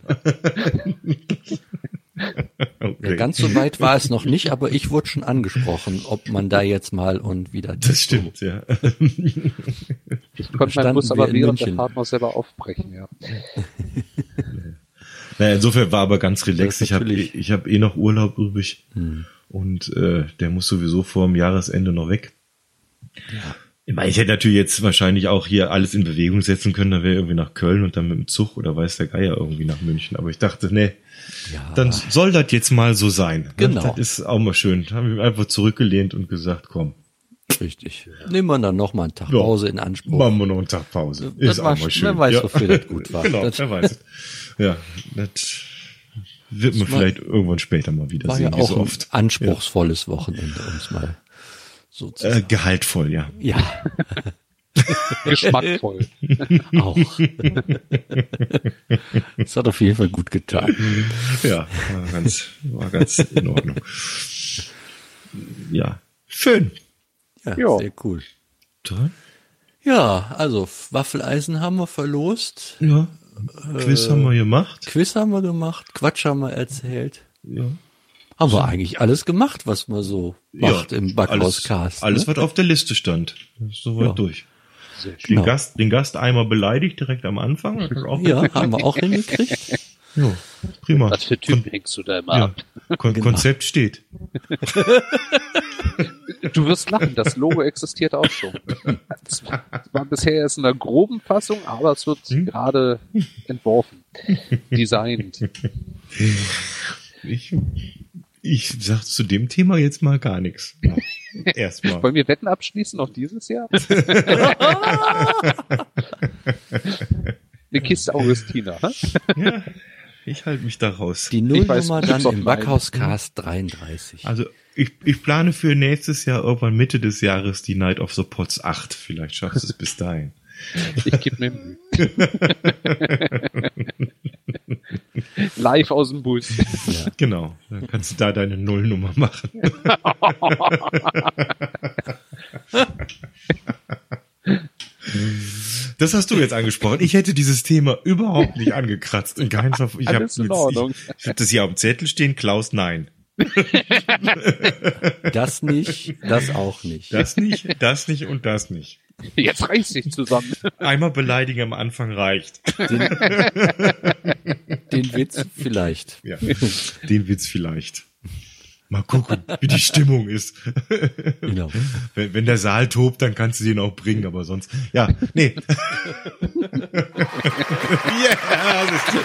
Okay.
Ja, ganz so weit war es noch nicht, aber ich wurde schon angesprochen, ob man da jetzt mal und wieder.
Das stimmt, ja.
Ich konnte meinen
Standen
Bus
wir
aber
in
während der
München.
Fahrt noch selber aufbrechen, ja.
Naja, insofern war aber ganz relaxed.
Das
Ich habe
natürlich-
ich hab eh noch Urlaub übrig
Hm.
und äh, der muss sowieso vor dem Jahresende noch weg. Ich meine, ich hätte natürlich jetzt wahrscheinlich auch hier alles in Bewegung setzen können, dann wäre irgendwie nach Köln und dann mit dem Zug oder weiß der Geier irgendwie nach München. Aber ich dachte, nee,
Ja,
dann soll das jetzt mal so sein.
Genau.
Das ist auch mal schön. Da haben wir einfach zurückgelehnt und gesagt, komm,
richtig. Nehmen wir dann noch mal einen Tag
Ja.
Pause in Anspruch.
machen wir noch einen Tag Pause.
Das
Ist
war
auch mal
sch-
schön.
wer weiß,
ja.
wofür das gut war.
Genau,
Das-
wer weiß. Ja, das wird man
war-
vielleicht irgendwann später mal wieder
War
sehen,
ja
wie
auch
so
ein
oft.
anspruchsvolles Wochenende, um es mal so zu
Äh,
sagen.
gehaltvoll, ja.
Ja,
Geschmackvoll.
auch. Es hat auf jeden Fall gut getan.
Ja, war ganz, war ganz in Ordnung. Ja, schön.
Ja,
Ja.
sehr cool.
Toll.
Ja, also Waffeleisen haben wir verlost,
Ja, Quiz haben wir gemacht.
Quiz haben wir gemacht, Quatsch haben wir erzählt.
Ja.
Haben wir eigentlich alles gemacht, was man so macht
ja,
im Backhauscast.
Alles, alles
ne?
was auf der Liste stand. Ist soweit
Ja.
durch.
Sehr schön.
Den,
Genau.
Gast, den Gast einmal beleidigt, direkt am Anfang. Das hat auch
Ja, haben wir auch hingekriegt.
ja, prima.
Was für Typen hängst du da immer
ja.
ab?
Kon
Genau.
Konzept steht.
Du wirst lachen, das Logo existiert auch schon. Es war, es war bisher erst in einer groben Fassung, aber es wird
Hm?
gerade entworfen, designt.
Ich, ich sag zu dem Thema jetzt mal gar nichts. Erstmal.
Wollen wir Wetten abschließen noch dieses Jahr? Eine Kiste Augustiner. hä?
Ja, ich halte mich da raus.
Die
Ich weiß,
Nullnummer
du
dann
bist doch
im
mein-
Backhauscast dreiunddreißig.
Also ich, ich plane für nächstes Jahr irgendwann Mitte des Jahres die Night of the Pots acht. Vielleicht schaffst du es bis dahin.
Ich gebe mir Mühe. Live aus dem Bus.
Genau. Dann kannst du da deine Nullnummer machen. Das hast du jetzt angesprochen. Ich hätte dieses Thema überhaupt nicht angekratzt. In keinem Fall. Ich habe
Alles in Ordnung.
ich, ich hab das hier auf dem Zettel stehen. Klaus, nein.
Das nicht, das auch nicht.
Das nicht, das nicht und das nicht.
Jetzt reißt sich zusammen.
Einmal beleidigen am Anfang reicht.
Den, den Witz vielleicht.
Ja, den Witz vielleicht. Mal gucken, wie die Stimmung ist.
Genau.
Wenn, wenn der Saal tobt, dann kannst du den auch bringen, aber sonst, ja, nee. Ja, das ist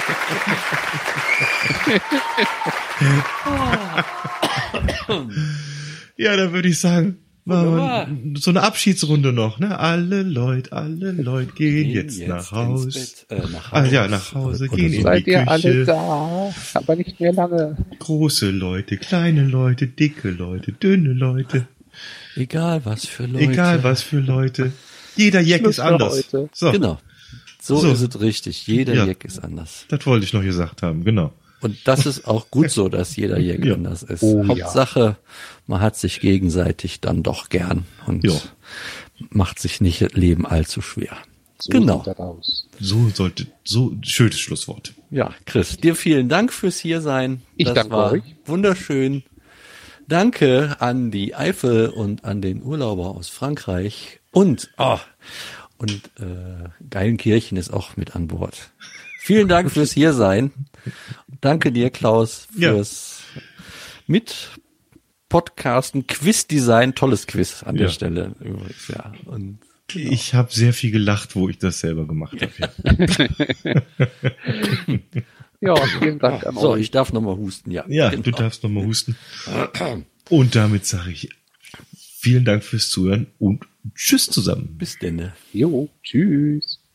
ja, dann würde ich sagen,
Wunderbar.
so eine Abschiedsrunde noch, ne? Alle Leute, alle Leute gehen,
Gehen
jetzt,
jetzt
nach
ins
Haus.
Bett, äh, nach
Ah,
Haus.
ja, nach Hause,
Oder
gehen
so.
in
Seid
die
ihr alle
Küche.
da? Aber nicht mehr lange.
Große Leute, kleine Leute, dicke Leute, dünne Leute.
Egal was für Leute.
Egal was für Leute. Jeder Jack
Schluss
ist
für
anders.
heute.
So,
Genau. So,
So.
ist es richtig. Jeder
Ja.
Jack ist anders.
das wollte ich noch gesagt haben, genau.
Und das ist auch gut so, dass jeder Jack
Ja.
anders ist.
Oh, ja.
Hauptsache, man hat sich gegenseitig dann doch gern und
Ja.
macht sich nicht das Leben allzu schwer.
So
Genau.
sieht das aus.
So sollte, so schönes Schlusswort.
Ja, Chris, dir vielen Dank fürs Hiersein.
Ich
das
danke
war
euch.
wunderschön. Danke an die Eifel und an den Urlauber aus Frankreich und oh, und äh, Geilenkirchen ist auch mit an Bord. Vielen Dank fürs Hiersein. Danke dir, Klaus,
Ja.
fürs mit Podcasten, Quizdesign, tolles Quiz an der
Ja.
Stelle übrigens, ja. Und
Ich habe sehr viel gelacht, wo ich das selber gemacht habe. Ja,
Ja, vielen Dank an
so,
euch.
ich darf nochmal husten, ja.
ja
Genau.
du darfst noch mal husten. Und damit sage ich vielen Dank fürs Zuhören und tschüss zusammen.
Bis denne.
Jo, tschüss.